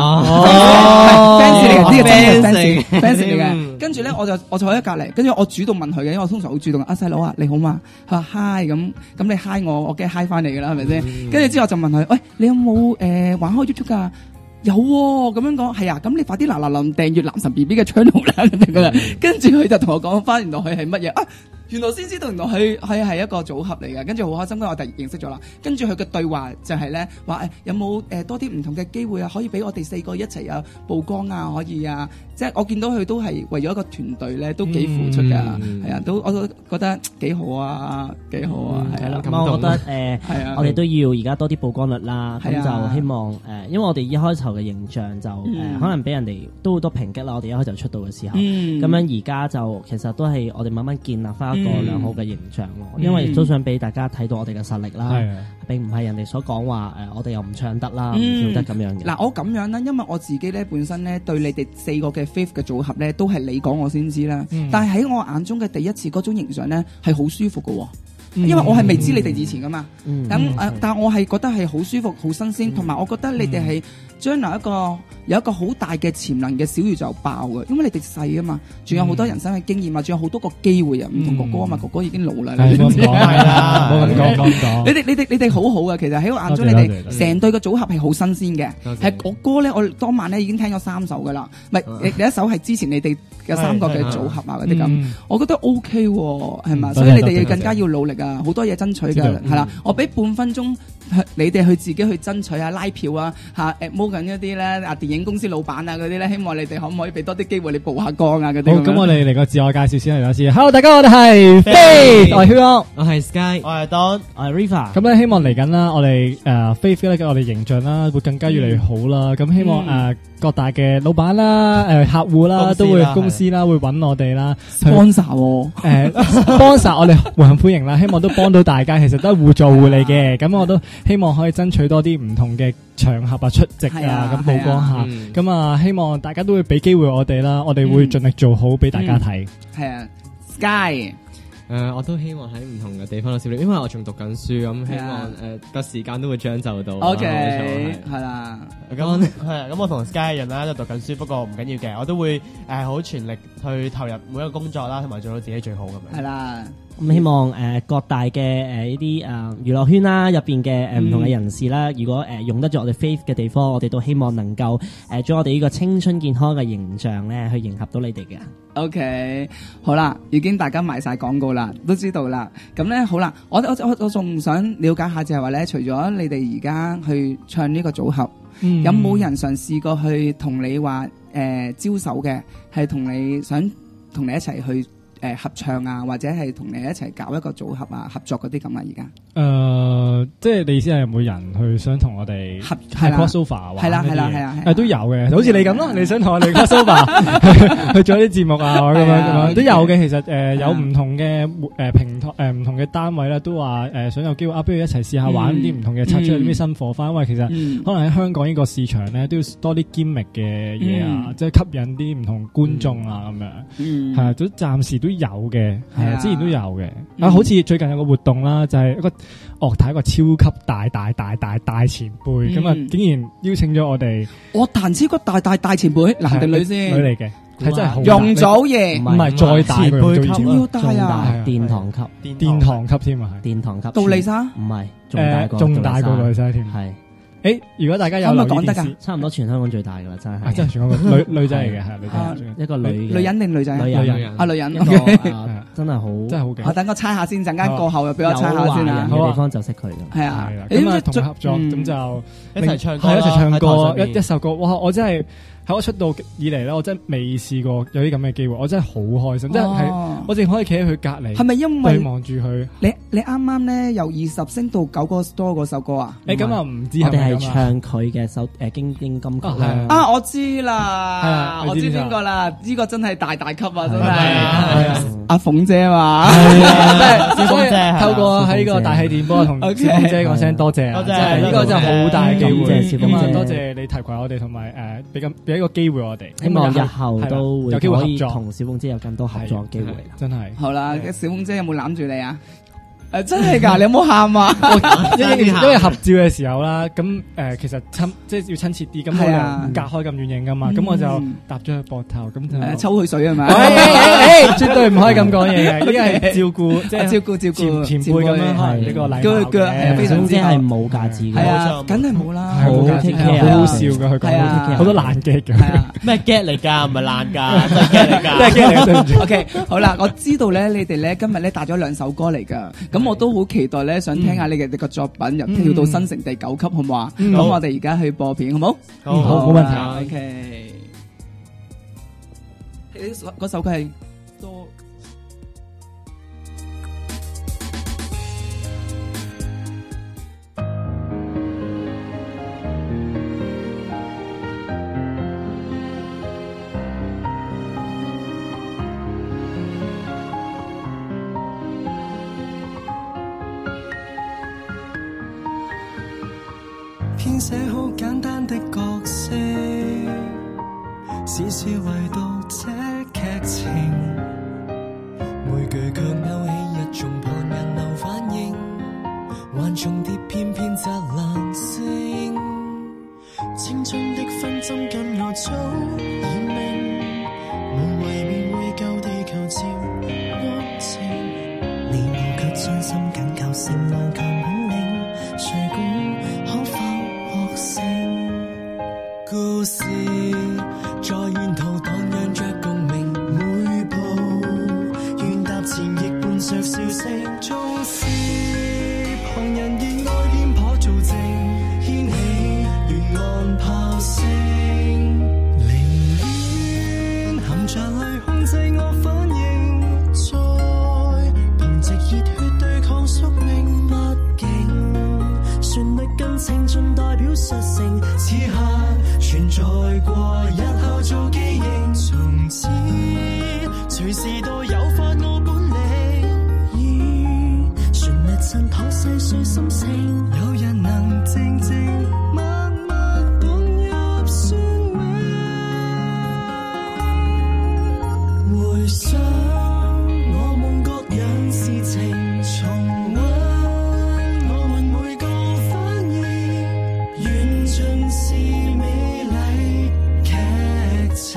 Speaker 8: ，fans
Speaker 10: 哦
Speaker 8: 嚟嘅，呢個真係
Speaker 10: fans
Speaker 8: fans 嚟嘅。跟住咧，我坐喺隔離，跟住我主動問佢嘅，因為我通常好主動。細佬啊，你好嘛？佢話 hi 咁你 hi 我梗係 hi 翻嚟㗎啦，係咪先？跟住之後就問佢，喂，你有冇玩開 YouTube 㗎？有喎，咁樣講係啊，咁你快啲嗱訂閱男神 BB 嘅 channel 啦，咁樣。跟住佢就同我講翻，原來佢係乜嘢啊？原來先知道，原來佢係一個組合嚟嘅，跟住好開心，我突然認識咗啦。跟住佢嘅對話就係咧話有冇多啲唔同嘅機會啊，可以俾我哋4個一齊啊曝光啊，可以啊，即係我見到佢都係為咗一個團隊咧，都幾付出㗎，係啊，我都覺得幾好啊，幾好啊，係啦。
Speaker 12: 咁我覺得我哋都要而家多啲曝光率啦，咁就希望因為我哋一開頭嘅形象就可能俾人哋都好多抨擊啦，我哋一開頭出道嘅時候，咁樣而家就其實都係我哋慢慢建立翻一個良好嘅形象咯，因為都想俾大家睇到我哋嘅實力啦，並唔係人哋所講話我哋又唔唱得啦，唔跳得咁樣嘅。
Speaker 8: 嗱，我咁樣啦，因為我自己咧本身咧對你哋4個嘅 Faith 嘅組合咧都係你講我先知啦，但係喺我眼中嘅第一次嗰種形象咧係好舒服嘅喎。因為我係未知你哋以前噶嘛，但我係覺得係好舒服、好新鮮，同埋我覺得你哋係將來有一個好大嘅潛能嘅小宇宙爆嘅，因為你哋細啊嘛，仲有好多人生嘅經驗啊，仲有好多個機會啊，唔同哥哥啊嘛，哥哥已經老啦，你知唔知？
Speaker 9: 係啦，冇咁講。
Speaker 8: 你哋好好嘅，其實喺我眼中你哋成隊嘅組合係好新鮮嘅，係我歌咧，我當晚咧已經聽咗3首噶啦，唔係你一首係之前你哋嘅3個嘅組合啊嗰啲咁，我覺得 OK 喎，係嘛，所以你哋更加要努力。好多嘢爭取㗎，係啦，我俾半分鐘你哋去自己去爭取啊，拉票啊，摸緊一啲咧電影公司老闆啊嗰啲咧，希望你哋可唔可以俾多啲機會你曝下光啊嗰啲。好，咁
Speaker 9: 我哋嚟個自我介紹先嚟先。Hello， 大家我哋係 Faith， 我係 Hugo，
Speaker 10: 我係 Sky，
Speaker 11: 我係 Don，
Speaker 12: 我係 Riva。
Speaker 9: 咁咧希望嚟緊啦，我哋Faith 咧我哋形象啦會更加越嚟越好啦。咁希望各大嘅老闆啦、客戶啦都會公司啦會揾我哋啦
Speaker 8: sponsor
Speaker 9: ，sponsor 我哋很歡迎啦，希望都幫到大家，其實都係互助互利嘅。咁我都希望可以爭取多啲唔同嘅場合啊出席啊，咁曝光下。咁希望大家都會俾機會我哋啦，我哋會盡力做好俾大家睇。
Speaker 8: 係啊 ，Sky。
Speaker 10: 我都希望喺唔同嘅地方度攝影，因為我仲讀緊書，咁希望個時間都會將就到。
Speaker 8: OK，係啦。
Speaker 11: 咁我同 Sky 一樣啦，都讀緊書，不過唔緊要嘅，我都會好全力去投入每一個工作啦，同埋做到自己最好咁樣。
Speaker 8: 係啦。
Speaker 12: 咁希望各大嘅呢啲娛樂圈啦入邊嘅唔同嘅人士啦，如果用得着我哋 Faith 嘅地方，我哋都希望能夠將我哋呢個青春健康嘅形象咧去迎合到你哋嘅。
Speaker 8: OK， 好啦，已經大家賣晒廣告啦，都知道啦。咁咧好啦，我仲想了解下就係話咧，除咗你哋而家去唱呢個組合，有冇人嘗試過去同你話招手嘅，係想同你一齊去合唱啊，或者係同你一齊搞一個組合啊，合作嗰啲咁啊？而家
Speaker 9: 即係你意思係有冇人去想同我哋合 crossover
Speaker 8: 係啦，
Speaker 9: 都有嘅，好似你咁咯，你想同我哋 crossover 去做啲節目啊，咁樣都有嘅。其實有唔同嘅平台唔同嘅單位咧，都話想有機會不如一齊試下玩啲唔同嘅，拆出啲新火花。因為其實可能喺香港呢個市場咧，都要多啲 gimmick 嘅嘢啊，即係吸引啲唔同觀眾啊咁樣。係啊，都暫時都有嘅，係啊，之前都有嘅。好似最近有個活動啦，就係一個樂壇一個超級大前輩，咁啊竟然邀請咗我哋
Speaker 8: 樂壇超級大前輩，男定女先？
Speaker 9: 女嚟嘅，係真係好。
Speaker 8: 容祖兒
Speaker 9: 唔係再大個容祖兒，
Speaker 8: 要大啊！
Speaker 12: 殿堂級
Speaker 9: 添啊，係
Speaker 12: 殿堂級。
Speaker 8: 杜麗莎
Speaker 12: 唔係，
Speaker 9: 仲大過杜麗莎添，係。如果大家有
Speaker 8: 可唔可以講得㗎？
Speaker 12: 差唔多全香港最大㗎啦，真係。
Speaker 9: 真係全香港女仔嚟嘅，係女仔。
Speaker 12: 一個女
Speaker 8: 人定女仔？
Speaker 12: 女人
Speaker 8: 啊，女人。
Speaker 12: 真係好
Speaker 9: 勁。
Speaker 8: 我等我猜下先，陣間過後又俾我猜下先啦。
Speaker 12: 有地方就識佢㗎。
Speaker 8: 係啊，
Speaker 9: 咁啊同合作咁就
Speaker 11: 一齊唱歌，
Speaker 9: 一齊唱歌，一首歌。哇！我真係喺我出道以嚟咧，我真係未試過有啲咁嘅機會，我真係好開心，真係我淨可以企喺佢隔離。
Speaker 8: 係咪因為
Speaker 9: 對望住佢？
Speaker 8: 你啱啱咧由20升到9個 store 嗰首歌啊？
Speaker 9: 咁啊唔知
Speaker 12: 我哋係唱佢嘅首經典金曲
Speaker 8: 啊！我知啦，我知邊個啦？呢個真係大級啊！真係阿鳳姐啊嘛，
Speaker 11: 小鳳姐
Speaker 9: 透過喺呢個大氣電波同小鳳姐講聲多謝，呢個真係好大嘅機會。咁啊，多謝你提攜我哋，同埋俾一個機會我哋。
Speaker 12: 希望日後都會
Speaker 9: 有機會合作，
Speaker 12: 同小鳳姐有更多合作機會。
Speaker 9: 真係
Speaker 8: 好啦，小鳳姐有冇攬住你啊？ 真係㗎，你有冇喊啊？
Speaker 9: 因為合照嘅時候啦，咁其實即係要親切啲，咁我又隔開咁遠影噶嘛，咁我就搭咗佢膊頭，咁就
Speaker 8: 抽佢水係咪？
Speaker 9: 絕對唔可以咁講嘢嘅，呢個係照顧，即係
Speaker 8: 照顧
Speaker 9: 前輩咁樣，係呢個禮貌嘅，
Speaker 12: 非常之係冇架子嘅，
Speaker 8: 係啊，梗係冇啦，
Speaker 12: 好 take care，
Speaker 9: 好好笑嘅，佢講好多爛 gag 嘅，
Speaker 11: 咩 gag 嚟㗎？唔係爛㗎，真係 gag 嚟㗎，
Speaker 9: 真係 gag 嚟，對唔住。
Speaker 8: OK， 好啦，我知道咧，你哋咧今日咧帶咗2首歌嚟㗎，咁我都好期待咧，想聽下你嘅個作品，又跳到新城第9級，好唔好啊？咁我哋而家去播片，好冇？
Speaker 9: 好，冇問題。
Speaker 8: OK， 嗰首歌係多。
Speaker 2: 編寫好簡單的角色，只是為讀這劇情，每句卻勾起一種旁人流反應，還重疊偏偏雜爛聲，青春的分針跟我早已明，無謂便會舊地球照溫情，你我卻專心緊靠成頑強本領，誰管可否獲勝？故事在沿途蕩漾着共鳴，每步願踏前亦伴着笑聲，縱使旁人熱愛偏頗做證，掀起沿岸炮聲，寧願含着淚控制我反應，再憑藉熱血對抗宿命，畢竟旋律跟青春代表實性，此刻存在過，日後做記認，從此隨時都有發我本領，以旋律襯托細碎心聲，有人能靜靜默默懂入算命，回想我們各樣事情，重溫我們每個反應，緣盡是美麗劇情。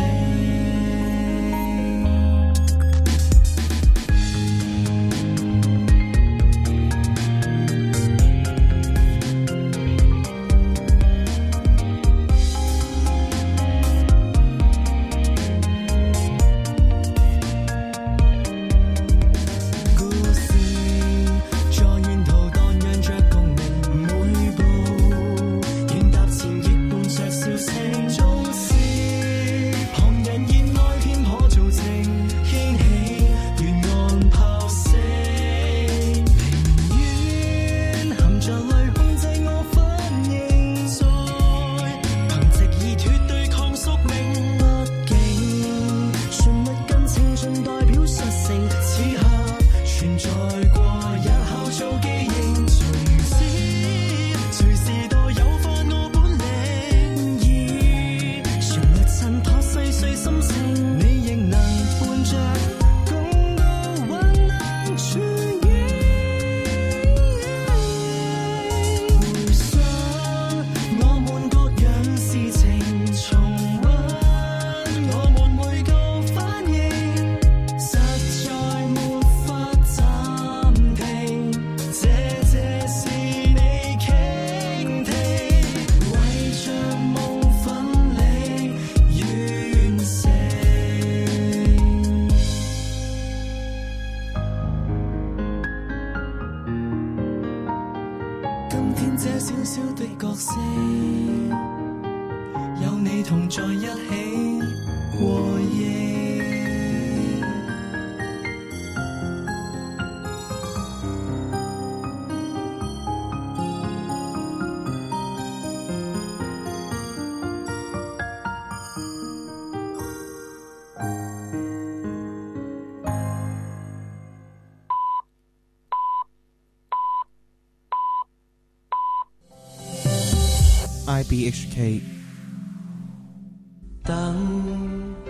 Speaker 2: 故事在沿途蕩漾着共鳴，每步願踏前亦伴着笑聲，縱使旁人熱愛偏頗做證，掀起沿岸炮聲，寧願含着淚控制我反應，再憑藉熱血對抗宿命，畢竟旋律跟青春代表實性，此刻存在過，日後做記認，從此隨時都有發我本領，以旋律襯托細碎心聲，你亦能伴着共度患難處境。回想我們各樣事情，重溫我們每個反應，實在沒法暫停，這是你傾聽，為着夢奮力完成。今天這小小的角色，有你同在一起和應。
Speaker 1: IBHK
Speaker 2: 等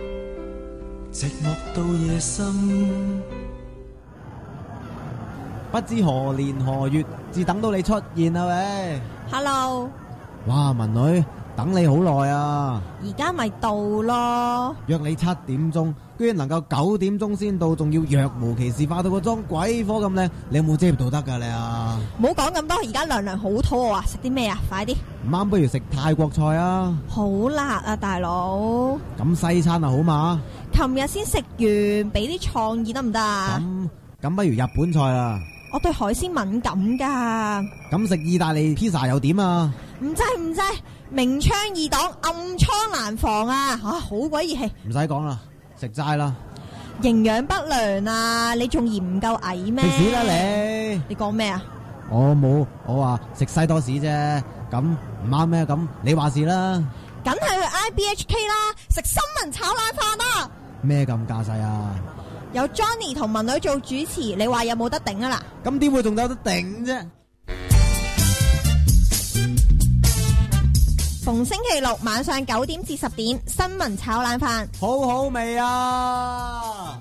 Speaker 2: 寂寞到夜深，
Speaker 13: 不知何年何月至等到你出現啊喂
Speaker 14: Hello，
Speaker 13: 哇文女等你好耐啊，
Speaker 14: 而家咪到咯，
Speaker 13: 約你7點鐘，居然能夠9點鐘先到，仲要若無其事化到個妝鬼火咁靚，你有冇遮道德噶你啊？
Speaker 14: 唔好講咁多，而家娘娘好肚餓啊，食啲咩啊？快啲！
Speaker 13: 唔啱不如食泰國菜啊，
Speaker 14: 好辣啊大佬！
Speaker 13: 咁西餐啊好嘛？
Speaker 14: 琴日先食完，俾啲創意得唔得啊？
Speaker 13: 咁不如日本菜啦。
Speaker 14: 我對海鮮敏感噶。
Speaker 13: 咁食意大利披薩又點啊？
Speaker 14: 唔制，明槍易擋，暗瘡難防啊！好鬼熱氣。
Speaker 13: 唔使講啦，食齋啦。
Speaker 14: 營養不良啊！你仲嫌唔夠矮咩？
Speaker 13: 食屎啦你！
Speaker 14: 你講咩啊？
Speaker 13: 我冇，我話食西多士啫。咁唔啱咩？咁你話事啦。
Speaker 14: 梗係去 IBHK 啦，食新聞炒冷飯啊！
Speaker 13: 咩咁架勢啊？
Speaker 14: 有 Johnny 同文女做主持，你話有冇得頂啊嗱？
Speaker 13: 咁點會仲有得頂啫？
Speaker 14: 逢星期六晚上9點至10點，新聞炒冷飯，
Speaker 13: 好好味啊！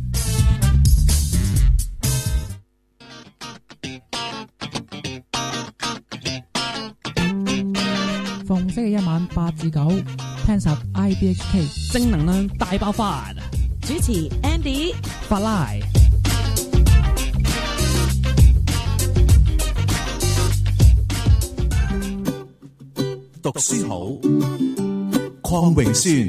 Speaker 15: 逢星期一晚8至9，聽實 IBHK 正能量大爆發。
Speaker 16: 主持 Andy、
Speaker 15: 法拉。
Speaker 17: 讀書好，鄺榮宣。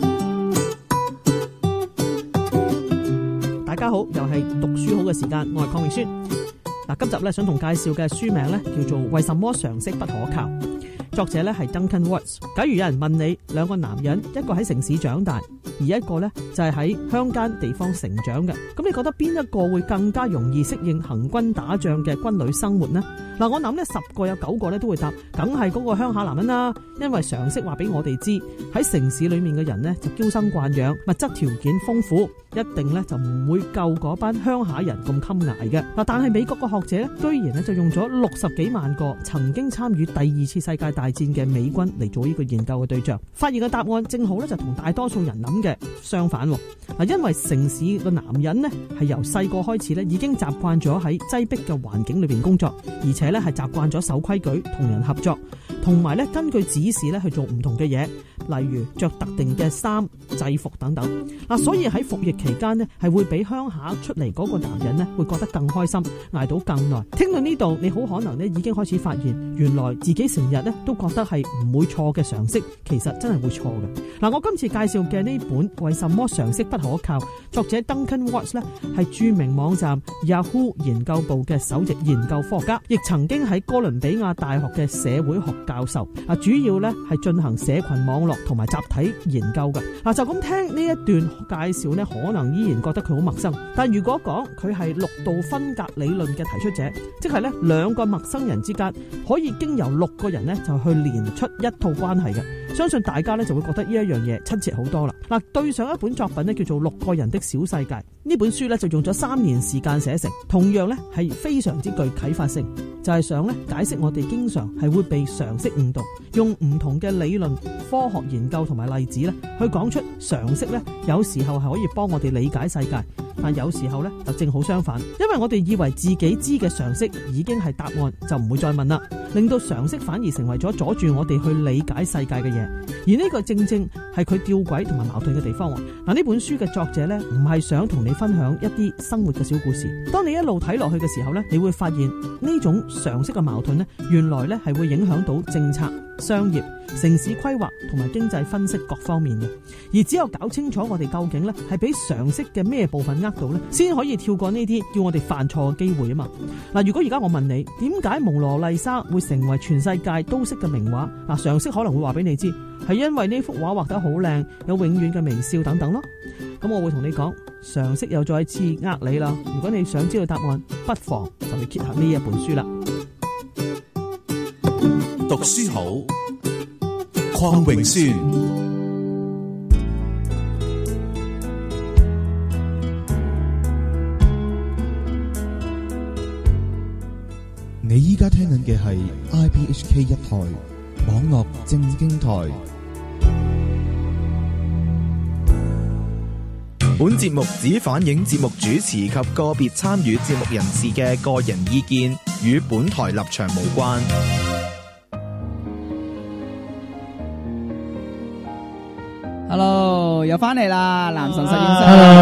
Speaker 16: 大家好，又係讀書好嘅時間，我係鄺榮宣。嗱，今集咧想同介紹嘅書名咧叫做《為什麼常識不可靠》。作者咧係 Duncan Watts。假如有人問你，兩個男人，一個喺城市長大，而一個咧就係喺鄉間地方成長嘅，咁你覺得邊一個會更加容易適應行軍打仗嘅軍旅生活呢？嗱，我諗呢10個有9個咧都會答，梗係嗰個鄉下男人啦，因為常識話俾我哋知，喺城市裏面嘅人呢就嬌生慣養，物質條件豐富，一定咧就唔會夠嗰班鄉下人咁襟捱嘅。嗱，但係美國嘅學者居然咧就用咗60幾萬個曾經參與第2次世界大戰嘅美軍嚟做呢個研究嘅對象，發現嘅答案正好咧就同大多數人諗嘅相反。嗱，因為城市嘅男人呢係由細個開始咧已經習慣咗喺擠迫嘅環境裏邊工作，而且咧係習慣咗守規矩、同人合作，同埋咧根據指示咧去做唔同嘅嘢，例如着特定嘅衫、制服等等。嗱，所以喺服役期間呢係會比鄉下出嚟嗰個男人呢會覺得更開心，捱到更耐。聽到呢度，你好可能呢已經開始發現，原來自己成日呢都覺得係唔會錯嘅常識，其實真係會錯嘅。嗱，我今次介紹嘅呢本《為什麼常識不可靠》，作者 Duncan Watts 呢係著名網站 Yahoo 研究部嘅首席研究科學家，亦曾經喺哥倫比亞大學嘅社會學教授。主要呢係進行社群網絡同埋集體研究嘅。嗱，就咁聽呢一段介紹呢，可能依然覺得佢好陌生。但如果講佢係6度分隔理論嘅提出者，即係呢2個陌生人之間可以經由6個人呢就去連出一套關係嘅，相信大家呢就會覺得呢一樣嘢親切好多啦。嗱，對上一本作品呢叫做《6個人的小世界》，呢本書呢就用咗3年時間寫成，同樣呢係非常之具啟發性，就係想呢解釋我哋經常係會被常識誤導，用唔同嘅理論、科學研究同埋例子呢去講出常識呢有時候係可以幫我哋理解世界，但有時候呢就正好相反，因為我哋以為自己知嘅常識已經係答案，就唔會再問啦，令到常識反而成為咗阻住我哋去理解世界嘅嘢。而呢個正正係佢吊詭同埋矛盾嘅地方。嗱，呢本書嘅作者呢唔係想同你分享一啲生活嘅小故事，當你一路睇落去嘅時候呢，你會發現呢種常識嘅矛盾呢，原來呢係會影響到政策、商業、城市規劃同埋經濟分析各方面嘅。而只有搞清楚我哋究竟呢係俾常識嘅咩部分呃到呢，先可以跳過呢啲叫我哋犯錯嘅機會啊嘛。嗱，如果而家我問你點解蒙羅麗莎會成為全世界都識嘅名畫，嗱，常識可能會話俾你知，係因為呢幅畫畫得好靚，有永遠嘅微笑等等咯。咁我會同你講，常識又再一次呃你啦。如果你想知道答案，不妨就去揭下呢一本書啦。
Speaker 17: 讀書好，鄺榮宣。
Speaker 1: 你依家聽緊嘅係 IBHK 一台網絡正經台。
Speaker 7: 本節目只反映節目主持及個別參與節目人士嘅個人意見，與本台立場無關。
Speaker 8: Hello， 又翻嚟啦，男神實驗室。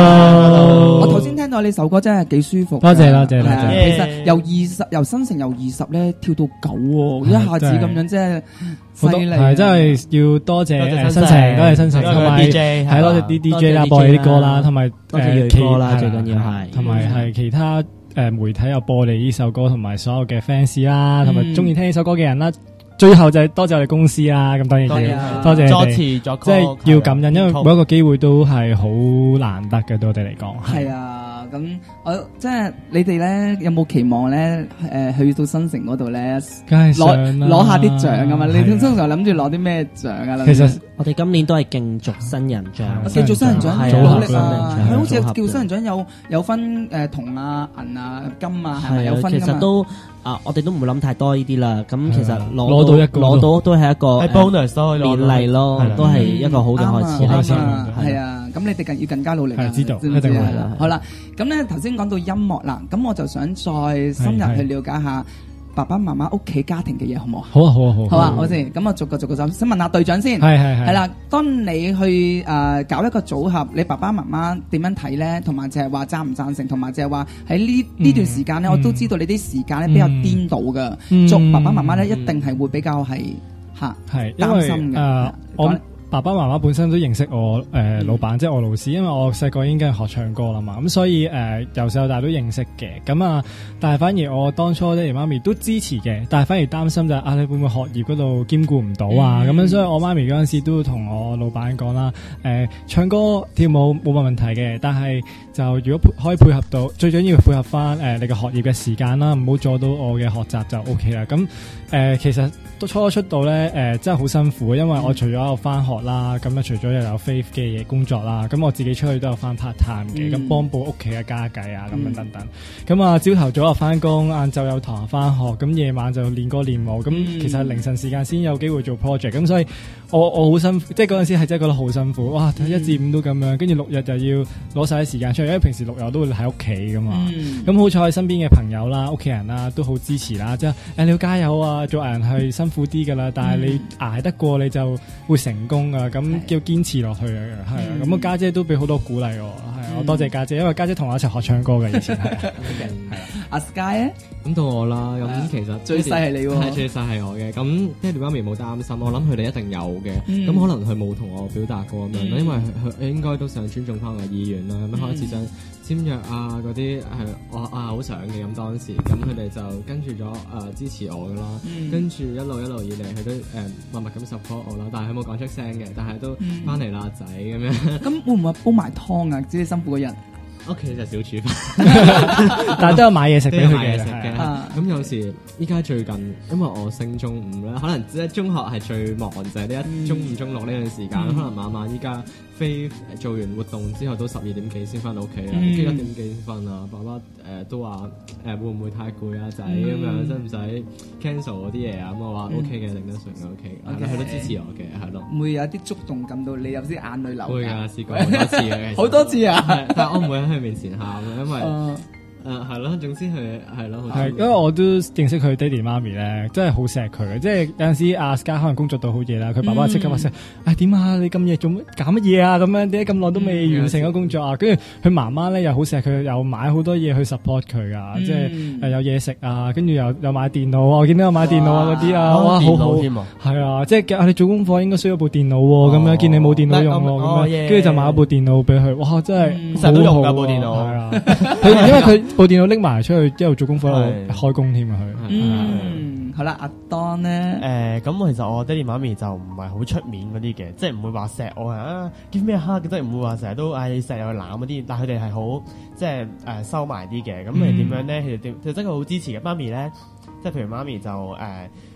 Speaker 9: Hello，
Speaker 8: 我頭先聽到你首歌真係幾舒服。
Speaker 9: 多謝多謝多謝。
Speaker 8: 其實由新城由20咧跳到9，一下子咁樣真係犀利。
Speaker 9: 係真係要多謝新城，多謝新城，同埋係多謝啲 DJ 啦，播你啲歌啦，同埋
Speaker 12: 多謝佢歌啦，最緊要係，
Speaker 9: 同埋係其他媒體又播你呢首歌，同埋所有嘅 fans 啦，同埋中意聽呢首歌嘅人啦。最後就係多謝我哋公司啦，咁當然要多謝
Speaker 11: 作詞作曲，
Speaker 9: 即係要感恩，因為每一個機會都係好難得嘅，對我哋嚟講。
Speaker 8: 係啊，咁我即係你哋咧有冇期望咧？去到新城嗰度咧，攞下啲獎㗎嘛？你通常諗住攞啲咩獎啊？
Speaker 12: 其實我哋今年都係競逐新人獎，
Speaker 8: 競逐新人獎，
Speaker 12: 努力
Speaker 8: 啊！佢好似叫新人獎有分銅啊、銀啊、金啊，係咪有分㗎嘛？
Speaker 12: 其實都我哋都唔會諗太多呢啲啦。咁其實
Speaker 9: 攞到
Speaker 12: 都係一個
Speaker 11: bonus 咯，
Speaker 12: 勉勵咯，都係一個好嘅開始。
Speaker 8: 係啊，咁你哋要更加努力。
Speaker 9: 係知道，
Speaker 8: 一定係啦。好啦，咁咧頭先講到音樂啦，咁我就想再深入去了解下爸爸媽媽屋企家庭嘅嘢，好唔好啊？
Speaker 9: 好啊，好啊，
Speaker 8: 好啊，好先。咁我逐個想問下隊長先。係啦，當你去搞一個組合，你爸爸媽媽點樣睇咧？同埋就係話贊唔贊成，同埋就係話喺呢段時間咧，我都知道你啲時間咧比較顛倒嘅，做爸爸媽媽咧一定係會比較係擔心嘅。
Speaker 9: 我爸爸媽媽本身都認識我老闆，即係我老師，因為我細個已經學唱歌啦嘛，咁所以由細到大都認識嘅。咁啊，但係反而我當初爹哋媽咪都支持嘅，但係反而擔心就係你會唔會學業嗰度兼顧唔到啊？咁樣，所以我媽咪嗰陣時都同我老闆講啦，唱歌跳舞冇乜問題嘅，但係就如果可以配合到，最緊要配合翻你嘅學業嘅時間啦，唔好阻到我嘅學習就 OK 啦。咁其實都初出道咧真係好辛苦，因為我除咗有翻學啦，咁除咗又有 Faith 嘅嘢工作啦，咁我自己出去都有翻 part time 嘅，咁幫補屋企嘅家計啊，咁樣等等。咁啊，朝頭早又翻工，晏晝有堂翻學，咁夜晚就練歌練舞。咁其實係凌晨時間先有機會做 project，咁所以我好辛苦，即係嗰陣時係真係覺得好辛苦。哇，1至5都咁樣，跟住6日就要攞晒啲時間出嚟，因為平時6日都會喺屋企噶嘛。咁好彩身邊嘅朋友啦、屋企人啦都好支持啦，即係你要加油啊，做藝人係辛苦啲噶啦，但係你捱得過你就會成功噶，咁叫堅持落去啊，係啊。咁我家姐都俾好多鼓勵我，係我多謝家姐，因為家姐同我一齊學唱歌嘅以前係。
Speaker 8: 阿 Sky 咧，
Speaker 10: 咁到我啦，咁其實
Speaker 8: 最細係你喎，
Speaker 10: 最細係我嘅。咁爹哋媽咪冇擔心，我諗佢哋一定有嘅。咁可能佢冇同我表達過咁樣，因為佢應該都想尊重翻我嘅意願啦。咁開始想簽約啊嗰啲係我好想嘅。咁當時咁佢哋就跟住咗支持我噶啦。跟住一路以嚟佢都默默咁 support 我啦。但係佢冇講出聲嘅，但係都翻嚟啦仔咁樣。
Speaker 8: 咁會唔會煲埋湯啊？知你辛苦個人。
Speaker 10: 屋企就少煮飯，
Speaker 9: 但係都有買嘢食俾佢嘅。
Speaker 10: 咁有時依家最近，因為我升中5啦，可能即係中學係最忙就係呢一中5、中6呢段時間，可能晚晚依家飛做完活動之後都12點幾先翻到屋企啦，跟住1點幾先瞓啊。爸爸都話會唔會太攰啊仔咁樣，使唔使 cancel 嗰啲嘢啊？咁我話 OK 嘅，頂得順嘅 OK，佢都支持我嘅，係咯。
Speaker 8: 會有啲觸動感到你有啲眼淚流。
Speaker 10: 會㗎，試過好多次嘅。
Speaker 8: 好多次啊！
Speaker 10: 但係我唔會喺佢面前喊嘅，因為係咯，總之佢係咯，
Speaker 9: 係因為我都認識佢爹哋媽咪咧，真係好錫佢嘅。即係有陣時阿 Sky 可能工作到好夜啦，佢爸爸即刻話聲：點啊？你咁夜做搞乜嘢啊？咁樣點解咁耐都未完成個工作啊？跟住佢媽媽咧又好錫佢，又買好多嘢去 support 佢噶，即係有嘢食啊，跟住又買電腦啊，我見到有買電腦啊嗰啲啊，哇好好，係啊，即係你做功課應該需要部電腦喎，咁樣見你冇電腦用喎，咁樣跟住就買一部電腦俾佢，哇真係
Speaker 11: 成日都用㗎部電腦，
Speaker 9: 係啊，因為佢部電腦拎埋出去之後做功課喺度開工添啊佢。
Speaker 8: 好啦，阿當咧，
Speaker 11: 咁其實我爹哋媽咪就唔係好出面嗰啲嘅，即係唔會話錫我啊，give me a hug，即係唔會話成日都你錫又去攬嗰啲，但係佢哋係好即係收埋啲嘅。咁佢哋點樣咧？佢哋真係好支持嘅。媽咪咧，即係譬如媽咪就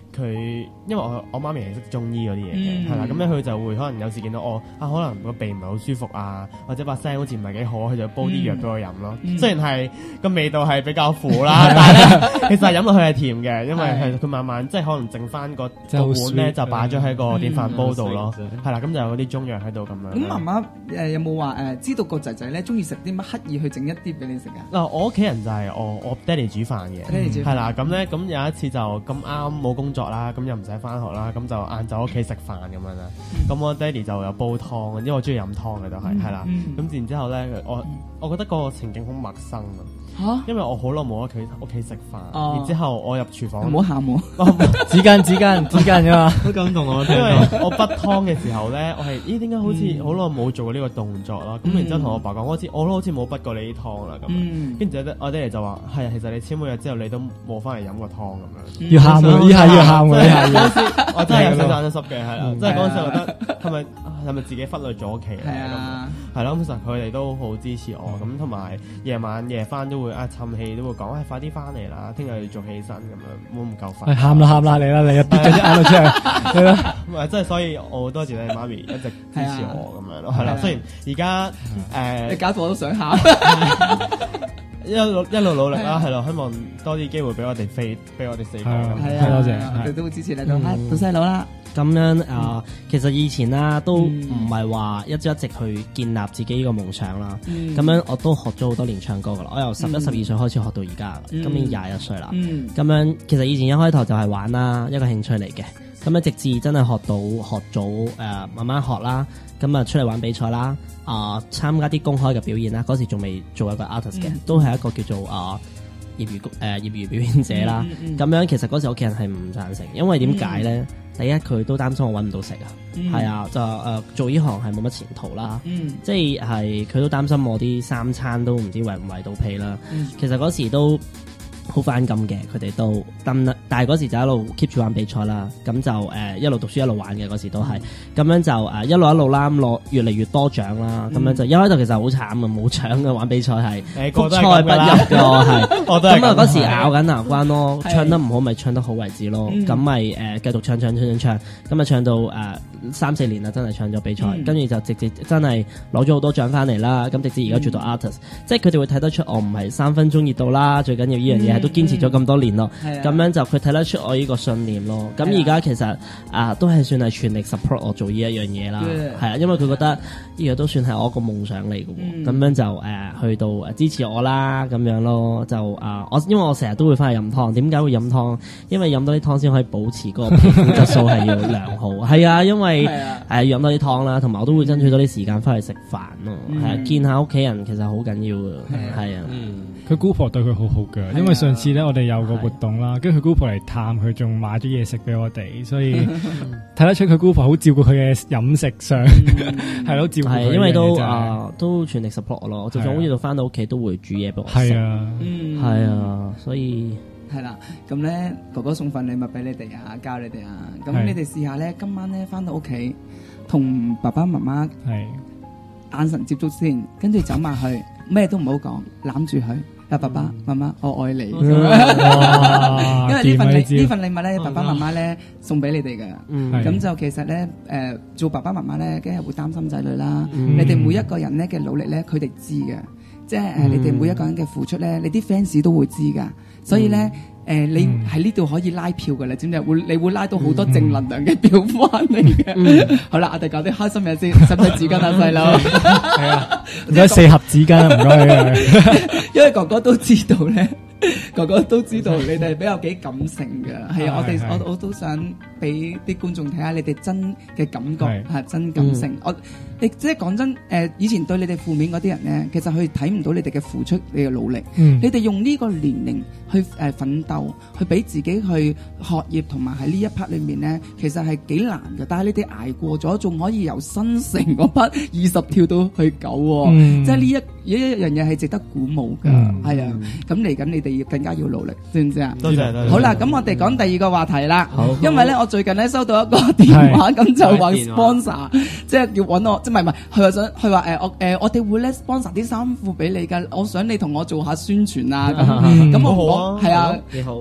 Speaker 11: 佢因為我媽咪係識中醫嗰啲嘢嘅，係啦，咁咧佢就會可能有時見到我可能個鼻唔係好舒服啊，或者把聲好似唔係幾好，佢就煲啲藥俾我飲咯。雖然係個味道係比較苦啦，但係咧其實飲落去係甜嘅，因為係佢慢慢即係可能剩翻個碗咧就擺咗喺個電飯煲度咯，係啦，咁就有啲中藥喺度咁樣。
Speaker 8: 咁媽媽有冇話知道個仔仔咧中意食啲乜，刻意去整一啲俾你食啊？
Speaker 11: 嗱，我屋企人就係我爹哋煮飯嘅，係啦，咁咧咁有一次就咁啱冇工作啦，咁又唔使翻學啦，咁就晏晝屋企食飯咁樣啦。咁我爹哋就有煲湯，因為我中意飲湯嘅都係啦。咁然之後咧，我覺得個情景好陌生啊，因為我好耐冇喺屋企食飯，然之後我入廚房，
Speaker 8: 唔好喊喎，
Speaker 9: 紙巾㗎嘛，
Speaker 11: 好感動我，因為我滗湯嘅時候咧，我係點解好似好耐冇做過呢個動作啦？咁然之後同我爸講，我都好似冇滗過你啲湯啦咁。跟住我爹哋就話係啊，其實你簽咗約之後，你都冇翻嚟飲過湯咁樣。
Speaker 9: 要喊喎，依下要喊喎，
Speaker 11: 我真係有少少濕嘅，係啦，即係嗰陣時覺得係咪自己忽略咗屋企咧？係咯，咁其實佢哋都好支持我，咁同埋夜翻都會氹氣，都會講快啲翻嚟啦，聽日要做起身咁樣，唔好咁夠快。
Speaker 9: 喊啦你啦，你逼咗啲眼淚出嚟，係咯。
Speaker 11: 唔係，即係所以我好多謝你媽咪一直支持我咁樣咯，係啦。雖然而家
Speaker 8: 你搞到我都想喊。
Speaker 11: 一路努力啦，係咯，希望多啲機會俾我哋四個。
Speaker 8: 係啊，
Speaker 9: 多謝，
Speaker 8: 我哋都會支持你到細佬啦。
Speaker 12: 咁樣其實以前啦都唔係話一直去建立自己呢個夢想啦。咁樣我都學咗好多年唱歌噶啦，我由11、12歲開始學到而家，今年21歲啦。咁樣其實以前一開頭就係玩啦，一個興趣嚟嘅。咁樣直至真係學咗慢慢學啦，咁啊出嚟玩比賽啦，參加啲公開嘅表演啦，嗰時仲未做一個 artist 嘅，都係一個叫做業餘表演者啦。咁樣其實嗰時屋企人係唔贊成，因為點解咧？第一佢都擔心我揾唔到食啊，係啊，就做呢行係冇乜前途啦，即係佢都擔心我啲三餐都唔知為唔為到屁啦。其實嗰時都好反感嘅，佢哋都但係嗰時就一路 keep 住玩比賽啦，咁就一路讀書一路玩嘅嗰時都係，咁樣就一路啦，攞越嚟越多獎啦，咁樣就一開頭其實好慘啊，冇獎嘅玩比賽係復賽不入嘅係，咁啊嗰時咬緊牙關咯，唱得唔好咪唱得好為止咯，咁咪繼續唱，咁啊唱到3-4年啦，真係唱咗比賽，跟住就直接真係攞咗好多獎翻嚟啦，咁直至而家做到 artist，即係佢哋會睇得出我唔係3分鐘熱度啦，最緊要呢樣嘢。都堅持咗咁多年咯，咁樣就佢睇得出我呢個信念咯。咁而家其實都係算係全力 support 我做呢一樣嘢啦，係啊，因為佢覺得呢個都算係我個夢想嚟嘅喎。咁樣就去到支持我啦，咁樣咯，就因為我成日都會翻去飲湯，點解會飲湯？因為飲多啲湯先可以保持個皮膚質素係要良好。係啊，因為要飲多啲湯啦，同埋我都會爭取多啲時間翻去食飯咯。係啊，見下屋企人其實好緊要嘅，係啊。
Speaker 9: 佢姑婆對佢好好㗎，因為上次咧我哋有個活動啦，跟住佢姑婆嚟探佢，仲買咗嘢食俾我哋，所以睇得出佢姑婆好照顧佢嘅飲食上，係咯，照顧佢。
Speaker 12: 因為都全力 support 我咯，就算好似到翻到屋企都會煮嘢俾我食。係啊，所以
Speaker 8: 係啦，咁咧哥哥送份禮物俾你哋啊，教你哋啊，咁你哋試下咧，今晚咧翻到屋企同爸爸媽媽眼神接觸先，跟住走埋去，咩都唔好講，攬住佢。爸爸媽媽，我愛你。因為呢份禮物咧，爸爸媽媽咧送俾你哋嘅。咁就其實咧，做爸爸媽媽咧，梗係會擔心仔女啦。你哋每一個人咧嘅努力咧，佢哋知嘅。即係你哋每一個人嘅付出咧，你啲 fans 都會知㗎。所以咧，你喺呢度可以拉票㗎啦，知唔知？你會拉到好多正能量嘅票翻嚟嘅。好啦，我哋搞啲開心嘢先，使唔使紙巾啊，細佬？
Speaker 9: 係啊，唔該4盒紙巾，唔該。
Speaker 8: 因為哥哥都知道咧，哥哥都知道你哋比較幾感性嘅，係啊，我都想俾啲觀眾睇下你哋真嘅感覺係真感性。你即係講真，以前對你哋負面嗰啲人咧，其實佢睇唔到你哋嘅付出，你嘅努力。你哋用呢個年齡去奮鬥，去俾自己去學業，同埋喺呢一 part 裏面咧，其實係幾難嘅。但係你哋捱過咗，仲可以由新城嗰 part 20跳到去9，即係呢一樣嘢係值得鼓舞㗎。係啊，咁嚟緊你哋要更加要努力，知唔知啊？
Speaker 11: 多謝。
Speaker 8: 好啦，咁我哋講第二個話題啦。因為咧，我最近咧收到一個電話，咁就話 sponsor，即係要揾我。唔係，佢話我哋會咧 sponsor 啲衫褲俾你㗎，我想你同我做下宣傳啊咁。咁我係啊，
Speaker 10: 你好。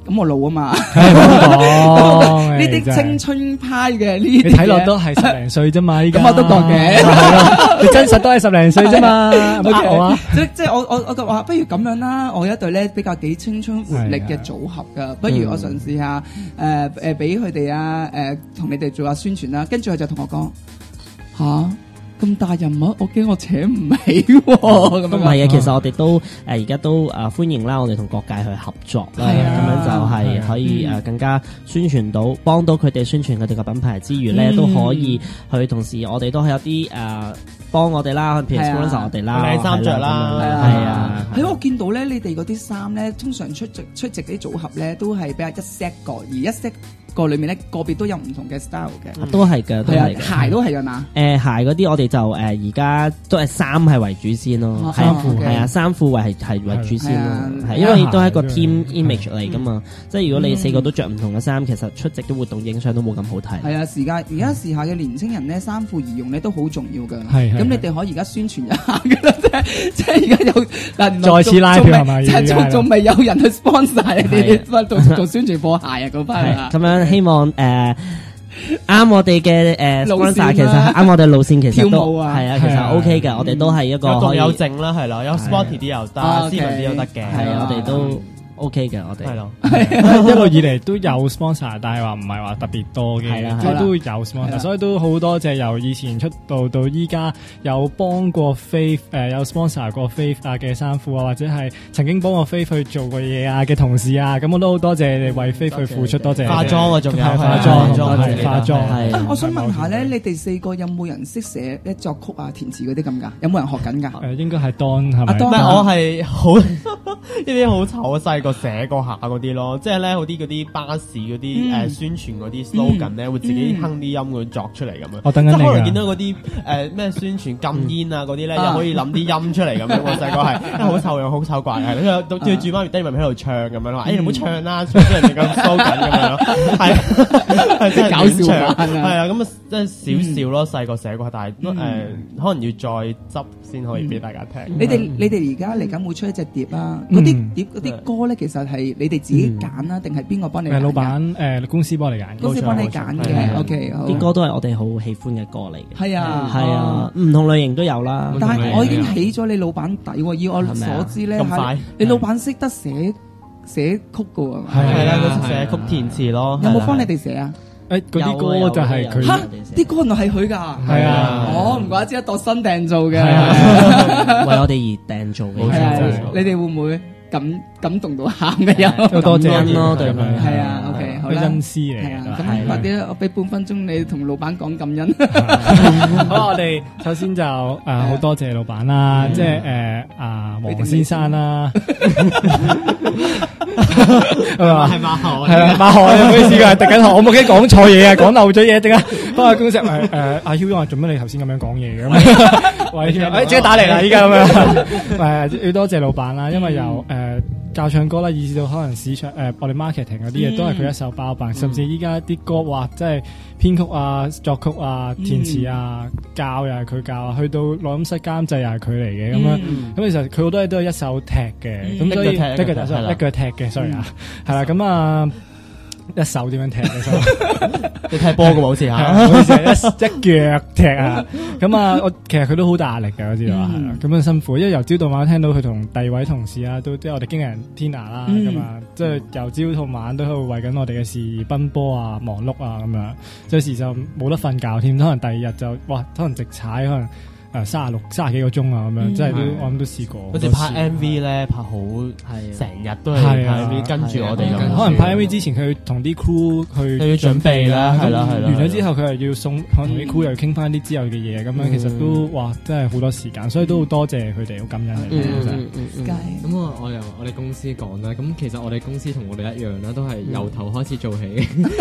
Speaker 8: 咁我老啊嘛，
Speaker 9: 呢
Speaker 8: 呢啲青春派嘅呢
Speaker 9: 你
Speaker 8: 啲，
Speaker 9: 睇落都係10零歲啫嘛，依家
Speaker 8: 咁我都覺嘅，
Speaker 9: 你真實都係10零歲啫嘛，唔好呃我啊！
Speaker 8: 即係我就話，不如咁樣啦，我有一隊咧比較幾青春活力嘅組合噶，不如我嘗試下俾佢哋同你哋做下宣傳啦，跟住佢就同我講吓。咁大人物，我驚我請唔起喎。咁
Speaker 12: 唔係啊，其實我哋都而家都歡迎啦，我哋同各界去合作啦，咁樣就係可以更加宣傳到，幫到佢哋宣傳佢哋嘅品牌之餘咧，都可以去同時我哋都係有啲幫我哋啦，譬如 sponsor 我哋啦，
Speaker 11: 靚衫着啦，
Speaker 12: 係啊。
Speaker 8: 喺我見到咧，你哋嗰啲衫咧，通常出席啲組合咧，都係比較一 set 個，而一 set個裏面咧個別都有唔同嘅 style 嘅，
Speaker 12: 都係嘅，
Speaker 8: 係啊，鞋都係㗎嘛。
Speaker 12: 鞋嗰啲我哋就而家都係衫係為主先咯，
Speaker 8: 衫褲
Speaker 12: 係啊，衫褲係為主先咯，係因為都係一個 team image 嚟㗎嘛，即係如果你4個都着唔同嘅衫，其實出席啲活動影相都冇咁好睇。
Speaker 8: 係啊，而家時下嘅年青人咧，衫褲儀容咧都好重要㗎。
Speaker 9: 係
Speaker 8: 咁你哋可以而家宣傳一下㗎啦，即係而家有嗱，
Speaker 9: 再次拉票係咪？
Speaker 8: 仲未有人去 sponsor 你哋做宣傳貨鞋啊嗰班啊。
Speaker 12: 咁樣希望啱我哋嘅sponsor，其實係啱我哋路線，其實都係啊，其實 OK 嘅，我哋都係一個可以
Speaker 11: 有剩啦，係啦，有 sporty 啲又得，斯文啲又得嘅，
Speaker 12: 係啊，我哋都。OK 嘅，我哋
Speaker 11: 係咯，
Speaker 9: 一路以嚟都有 sponsor， 但係話唔係話特別多嘅，即係都會有 sponsor， 所以都好多謝由以前出道到依家有幫過 Faith 有 sponsor 過 Faith 嘅衫褲啊，或者係曾經幫過 Faith 去做過嘢啊嘅同事啊，咁我都好多謝你為 Faith 去付出，多謝
Speaker 11: 化妝啊，仲有
Speaker 9: 化妝。
Speaker 8: 我想問下咧，你哋4個有冇人識寫作曲啊、填詞嗰啲咁㗎？有冇人學緊㗎？
Speaker 9: 應該係 Don 係咪？
Speaker 11: 唔係我係好呢啲好醜細個寫過下嗰啲咯，即係咧嗰啲巴士嗰啲宣傳嗰啲 slogan 咧，會自己哼啲音咁作出嚟咁樣。
Speaker 9: 我等緊你㗎。
Speaker 11: 即係可能見到嗰啲咩宣傳禁煙啊嗰啲咧，又可以諗啲音出嚟咁樣。我細個係好臭又好醜怪，係都要住媽咪爹哋喺度唱咁樣咯。你唔好唱啦，唱出人哋咁收緊咁樣咯。係真係搞笑版係啊，咁啊即係少少咯。細個寫過，但係可能要再執先可以俾大家聽。
Speaker 8: 你哋而家嚟緊會出一隻碟啊？嗰啲碟嗰啲歌咧，其實係你哋自己揀啦，定係邊個幫你揀？
Speaker 9: 老闆公司幫你揀，
Speaker 8: 公司幫你揀嘅。OK，
Speaker 12: 啲歌都係我哋好喜歡嘅歌嚟嘅。
Speaker 8: 係啊，
Speaker 12: 係啊，唔同類型都有啦。
Speaker 8: 但係我已經起咗你老闆底喎，以我所知咧，你老闆識得寫曲噶喎。
Speaker 11: 係啦，佢識寫曲填詞咯。
Speaker 8: 有冇幫你哋寫啊？
Speaker 9: 嗰啲歌就係佢
Speaker 8: 嚇，啲歌原來係佢㗎。
Speaker 9: 係啊，
Speaker 8: 我唔怪之得度身訂做嘅，
Speaker 12: 為我哋而訂做嘅。
Speaker 8: 你哋會唔會感動到喊嘅有？
Speaker 9: 多謝
Speaker 12: 咯，對佢
Speaker 8: 係啊。OK，好啦，
Speaker 9: 恩師嚟嘅。
Speaker 8: 咁或者我俾半分鐘你同老闆講感恩。
Speaker 9: 好，我哋首先就好多謝老闆啦，即係黃先生啦。
Speaker 11: 係馬航，
Speaker 9: 係啦，馬航，唔好意思㗎，讀緊學，我冇記講錯嘢啊，講漏咗嘢，點解？翻去公司阿曉話做乜你頭先咁樣講嘢嘅？喂，即刻打嚟啦，依家咁樣。要多謝老闆啦，因為由教唱歌啦，以至到可能市場我哋 marketing 嗰啲嘢都係佢一手包辦，甚至依家啲歌哇，即係編曲啊、作曲啊、填詞啊、教又係佢教啊，去到錄音室監製又係佢嚟嘅咁樣。咁其實佢好多嘢都係一手踢嘅，咁所以一腳踢嘅，sorry啊，係啦，咁啊。一手點樣踢嘅？
Speaker 11: 你踢波嘅喎，好似嚇，
Speaker 9: 好似一腳踢啊！咁啊，其實佢都好大壓力嘅，我知道係啦，咁樣辛苦，因為由朝到晚聽到佢同第二位同事啊，都即係我哋經紀人 Tina 啦，咁啊，即係由朝到晚都喺度為緊我哋嘅事而奔波啊、忙碌啊咁樣，有時就冇得瞓覺添，可能第二日就哇，可能直踩可能。30幾個鐘啊，咁樣，即係都我諗都試過。
Speaker 11: 好似拍 MV 咧，拍好成日都係拍 MV，跟住我哋咁。
Speaker 9: 可能拍 MV 之前，佢同啲 crew 去
Speaker 11: 要準備啦，係啦。
Speaker 9: 完咗之後，佢又要送，可能同啲 crew 又要傾翻啲之後嘅嘢，咁樣其實都哇，真係好多時間，所以都好多謝佢哋，好感恩你哋。
Speaker 10: 咁我由我哋公司講啦，咁其實我哋公司同我哋一樣啦，都係由頭開始做起。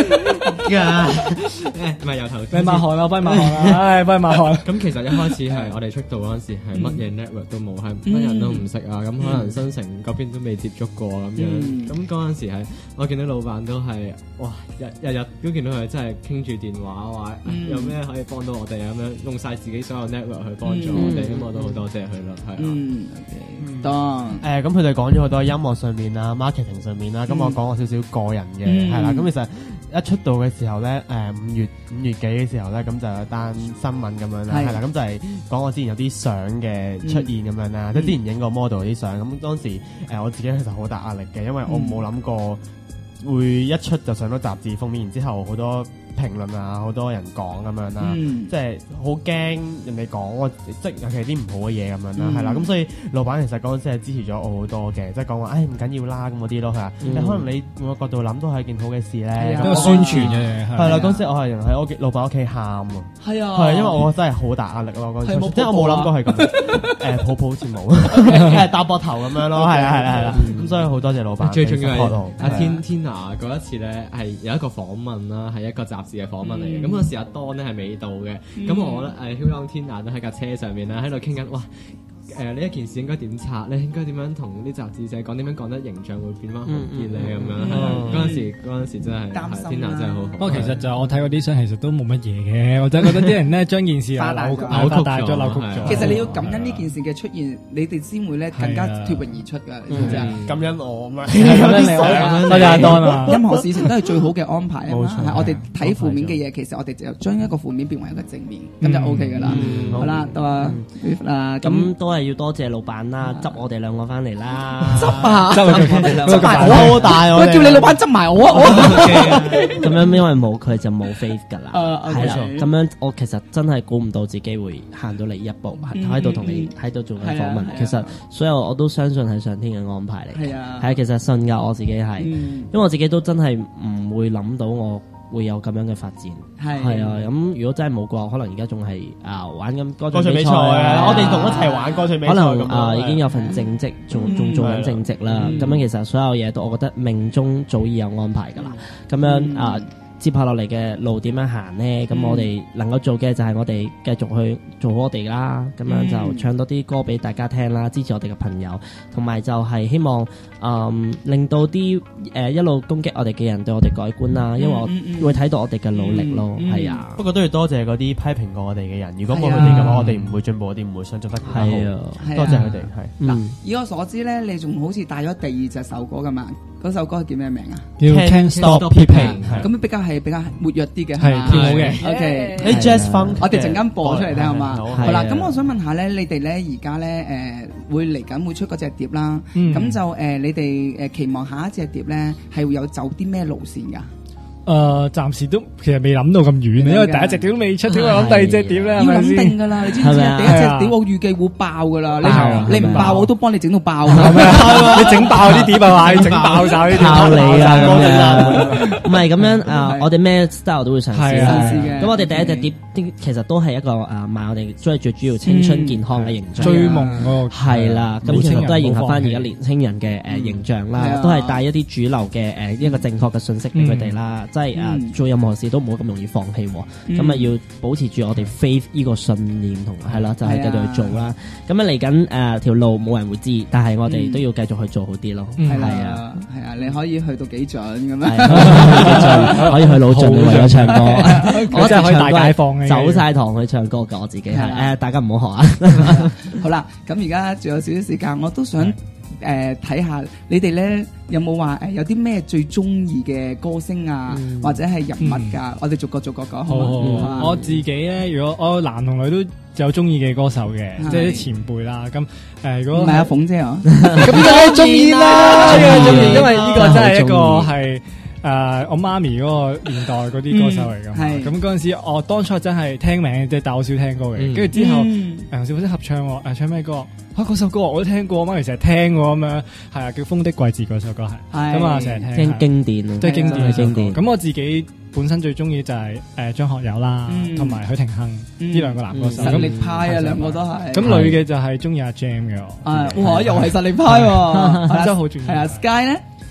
Speaker 10: 㗎，唔係由頭。
Speaker 9: 你抹汗啦，幫你抹汗啦，唉，幫你抹汗。
Speaker 10: 咁其實一開始係我哋出道嗰陣時係乜嘢 network 都冇，係乜人都唔識啊。咁可能新城嗰邊都未接觸過咁樣。咁嗰陣時係我見到老闆都係哇，日日都見到佢真係傾住電話話有咩可以幫到我哋咁樣，用晒自己所有 network 去幫助我哋。咁我都好多謝佢啦，係啊。
Speaker 8: 當
Speaker 11: 咁佢哋講咗好多音樂上面啊、marketing 上面啦。咁我講我少少個人嘅係啦。咁其實一出道嘅時候咧，五月幾嘅時候咧，咁就有單新聞咁樣啦，係啦，咁就係講我之前有啲相嘅出現咁樣啦，即係之前影過 model 啲相，咁當時我自己其實好大壓力嘅，因為我冇諗過會一出就上到雜誌封面，然之後好多評論啊，好多人講咁樣啦，即係好驚人哋講我，即係尤其係啲唔好嘅嘢咁樣啦，係啦，咁所以老闆其實嗰陣時係支持咗我好多嘅，即係講話唔緊要啦咁嗰啲咯，係啊，可能你換個角度諗都係一件好嘅事咧，
Speaker 9: 一個宣傳嘅嘢係啦，
Speaker 11: 嗰陣時我係喺我老闆屋企喊啊，
Speaker 8: 係啊，
Speaker 11: 係因為我真係好大壓力咯，嗰陣時即係我冇諗過係咁，抱抱好似冇，搭膊頭咁樣咯，係啦，咁所以好多謝老闆。
Speaker 10: 最重要係阿天娜嗰一次咧係有一個訪問啦，係一個雜誌嘅訪問嚟嘅。咁嗰時阿當咧係未到嘅，咁我咧Hugo 天娜都喺架車上面咧喺度傾緊，哇！呢一件事應該點拆咧？應該點樣同啲雜誌社講？點樣講得形象會變翻好啲咧？咁樣嗰陣時真係天娜真係好好。
Speaker 9: 不過其實就我睇嗰啲相，其實都冇乜嘢嘅。我真係覺得啲人咧將件事扭曲咗。
Speaker 8: 其實你要感恩呢件事嘅出現，你哋先會咧更加脫穎而出㗎。你知唔知啊？
Speaker 11: 感恩我嘛，
Speaker 9: 多謝阿當啊！
Speaker 8: 任何事情都係最好嘅安排啊嘛。我哋睇負面嘅嘢，其實我哋就將一個負面變為一個正面，咁就 OK 㗎啦。好啦，到啊 Viv 啦，
Speaker 12: 咁都係要多謝老闆啦，執我哋兩個翻嚟啦，
Speaker 8: 執啊，
Speaker 11: 執埋我好大，我
Speaker 8: 叫你老闆執埋我啊！
Speaker 12: 咁樣因為冇佢就冇 Faith 噶啦，係啦，咁樣我其實真係估唔到自己會行到嚟一步，喺度同你喺度做緊訪問。其實所有我都相信係上天嘅安排嚟，係啊，其實信噶我自己係，因為我自己都真係唔會諗到我會有咁樣嘅發展，係啊，咁如果真係冇過，可能而家仲係玩緊歌唱比賽啊，
Speaker 11: 我哋同一齊玩歌唱比賽，
Speaker 12: 可能已經有份正職，仲做緊正職啦。咁樣其實所有嘢都，我覺得命中早已有安排㗎啦。咁樣接下落嚟嘅路點樣行呢？咁我哋能夠做嘅就係我哋繼續去做好我哋啦。咁樣就唱多啲歌俾大家聽啦，支持我哋嘅朋友，同埋就係希望令到啲一路攻擊我哋嘅人對我哋改觀啦。因為我會睇到我哋嘅努力咯，係啊。
Speaker 11: 不過都要多謝嗰啲批評過我哋嘅人。如果冇佢哋嘅話，我哋唔會進步，我哋唔會想做得更加好。多謝佢哋。係
Speaker 8: 嗱，以我所知咧，你仲好似帶咗第二隻首歌㗎嘛？嗰首歌係叫咩名啊？
Speaker 9: 叫 Can't Stop Peeping，
Speaker 8: 咁比較活躍啲嘅，
Speaker 9: 係跳舞嘅。
Speaker 8: OK，
Speaker 11: 啲 Jazz Funk，
Speaker 8: 我哋陣間播出嚟聽好嘛？好啦，咁我想問下咧，你哋咧而家咧會嚟緊會出嗰隻碟啦，咁就你哋期望下一隻碟咧係會有走啲咩路線㗎？
Speaker 9: 暫時都其實未諗到咁遠，因為第一隻碟都未出，點會諗第二隻碟咧？
Speaker 8: 要諗定㗎啦，你知唔知啊？第一隻碟我預計會爆㗎啦，你唔爆我都幫你整到爆，
Speaker 9: 你整爆啲碟啊嘛，你整爆晒啲碟，
Speaker 12: 靠你啊！唔係咁樣我哋咩 style 都會嘗試嘅。咁我哋第一隻碟其實都係一個賣我哋最主要青春健康嘅形象，
Speaker 9: 追夢嗰個
Speaker 12: 係啦。咁其實都係迎合翻而家年輕人嘅形象啦，都係帶一啲主流嘅一個正確嘅信息俾佢哋啦。即係做任何事都唔好咁容易放棄，咁啊要保持住我哋 faith 呢個信念同係啦，就係繼續去做啦。咁啊嚟緊條路冇人會知，但係我哋都要繼續去做好啲咯。係啊，
Speaker 8: 你可以去到幾準咁樣？
Speaker 12: 可以去老盡為咗唱歌，
Speaker 9: 我真係可以大解放嘅，
Speaker 12: 走晒堂去唱歌㗎。我自己係大家唔好學啊。
Speaker 8: 好啦，咁而家仲有少少時間，我都想睇下你哋咧有冇話有啲咩最中意嘅歌星啊，或者係人物㗎？我哋逐個講好嘛？
Speaker 9: 我自己咧，如果我男同女都有中意嘅歌手嘅，即係啲前輩啦。咁如果
Speaker 8: 唔係阿鳳姐啊，
Speaker 9: 咁梗係中意啦，因為呢個真係一個係我媽咪嗰個年代嗰啲歌手嚟㗎嘛。咁嗰陣時，我當初真係聽名，即係但我少聽歌嘅。跟住之後小虎合唱喎，唱咩歌？嗰首歌我都聽過，媽咪成日聽喎咁樣，係啊，叫《風的季節》嗰首歌係，咁啊成日聽
Speaker 12: 經典啊，
Speaker 9: 即係經典嘅經典。咁我自己本身最中意就係張學友啦，同埋許廷鏗呢兩個男歌手。
Speaker 8: 實力派啊，兩個都係。
Speaker 9: 咁女嘅就係中意阿 Jam 嘅。
Speaker 8: 哇，又係實力派喎，
Speaker 9: 真係好中意。
Speaker 8: 係啊 ，Sky 咧。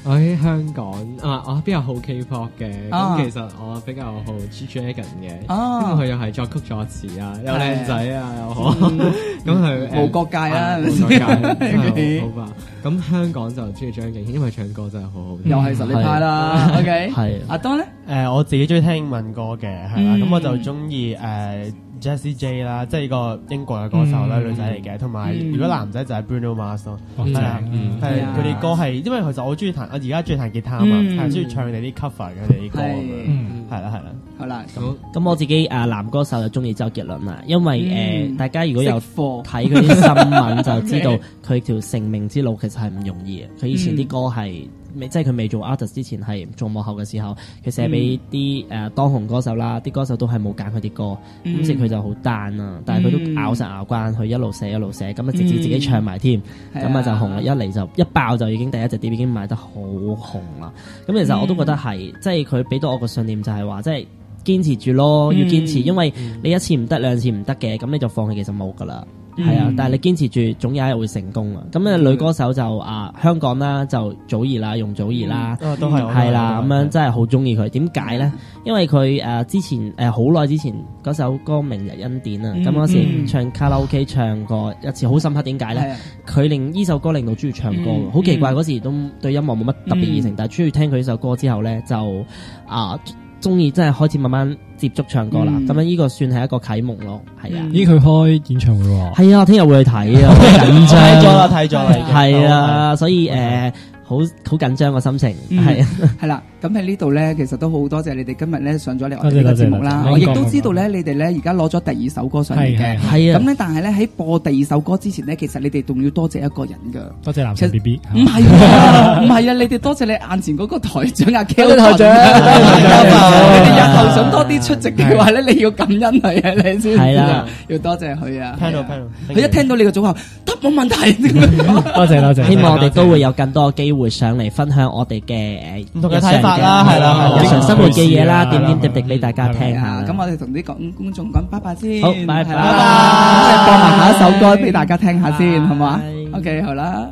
Speaker 10: 我喺香港我比較好 K-pop 嘅，
Speaker 8: 啊
Speaker 10: 咁其實我比較好 G-Dragon 嘅，
Speaker 8: 啊
Speaker 10: 因為佢又係作曲作詞啊，又靚仔啊，又好，咁佢
Speaker 8: 無國界啦，
Speaker 10: 無國界真係好吧。咁香港就中意張敬軒，因為唱歌真係好好聽，
Speaker 8: 又係實力派啦。OK，
Speaker 10: 係
Speaker 8: 阿當咧，
Speaker 11: 我自己中意聽英文歌嘅，係啦，咁我就中意Jessie J 啦，即係呢個英國嘅歌手啦，女仔嚟嘅，同埋如果男仔就係 Bruno Mars 咯，係啊，係佢哋歌係，因為其實我中意彈，我而家中意彈吉他啊嘛，係中意唱佢哋啲 cover 佢哋啲歌咁樣，係啦係啦，
Speaker 8: 好啦，
Speaker 12: 咁我自己男歌手就中意周杰倫啦，因為大家如果有睇佢啲新聞就知道佢條成名之路其實係唔容易嘅，佢以前啲歌係。即係佢未做 artist 之前係做幕後嘅時候，佢寫俾啲當紅歌手啦，啲歌手都係冇揀佢啲歌，咁所以佢就好單啦。但係佢都咬實牙關，佢一路寫一路寫，咁啊直至自己唱埋添，咁啊就紅啦。一嚟就一爆就已經第一隻碟已經賣得好紅啦。咁其實我都覺得係，即係佢俾到我個信念就係話，即係堅持住咯，要堅持，因為你一次唔得兩次唔得嘅，咁你就放棄其實冇噶啦。係啊，但係你堅持住，總有一日會成功啊！咁女歌手就香港啦，就祖兒啦，容祖兒啦，
Speaker 11: 都係
Speaker 12: 啦，咁樣真係好中意佢。點解咧？因為佢之前好耐之前嗰首歌《明日恩典》啊，咁嗰時唱卡拉 OK 唱過一次，好深刻。點解咧？佢令呢首歌令到中意唱歌，好奇怪。嗰時都對音樂冇乜特別熱誠，但係中意聽佢呢首歌之後咧，就中意真係開始慢慢接觸唱歌啦，咁樣呢個算係一個啟蒙咯，係啊。
Speaker 9: 咦，佢開演唱會喎？
Speaker 12: 係啊，聽日會去睇啊，好緊張。
Speaker 11: 睇咗啦，
Speaker 12: 係啊，所以好緊張個心情，係
Speaker 8: 係啦。咁喺呢度咧，其實都好多謝你哋今日咧上咗嚟我哋呢個節目啦。我亦都知道咧，你哋咧而家攞咗第二首歌上嚟嘅，係啊。咁咧，但係咧喺播第二首歌之前咧，其實你哋仲要多謝一個人噶。
Speaker 9: 多謝男神 BB。
Speaker 8: 唔係唔係啊！你哋多謝你眼前嗰個台長阿 Kel 台長，你哋日後想多啲出席嘅話咧，你要感恩佢啊，你先係啦，要多謝佢啊。
Speaker 11: 聽到，
Speaker 8: 佢一聽到你個組合得冇問題。
Speaker 9: 多謝。
Speaker 12: 希望我哋都會有更多機會上嚟分享我哋嘅
Speaker 11: 唔同嘅睇法啦，係啦，
Speaker 12: 日常生活嘅嘢啦，點點滴滴俾大家聽下。
Speaker 8: 咁我哋同啲觀眾講拜拜先，
Speaker 12: 好，拜拜。
Speaker 8: 咁播埋下一首歌俾大家聽下先，好嘛？OK，好啦。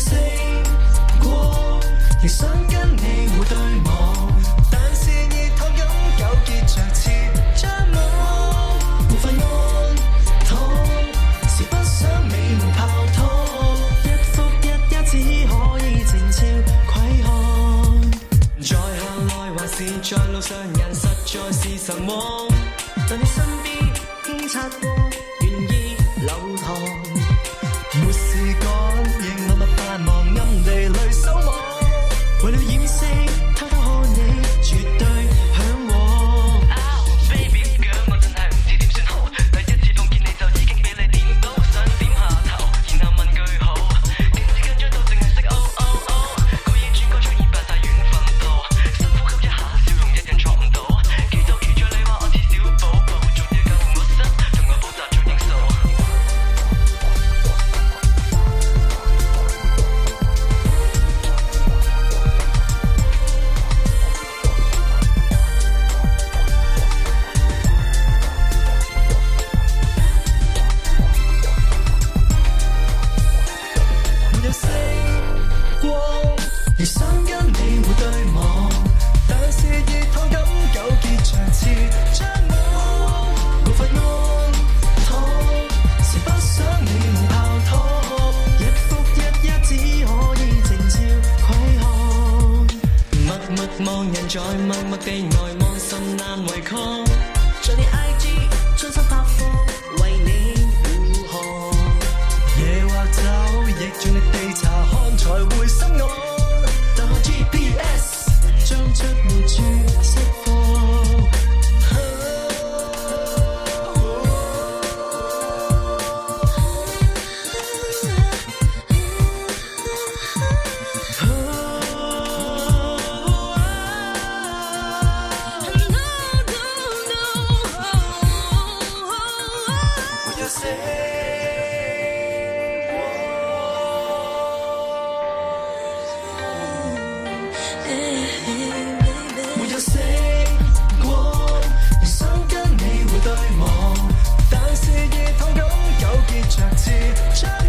Speaker 2: 亦想跟你互對望，但是已透死。沒有死過，亦想跟你會對望，但是熱痛感糾結着刺。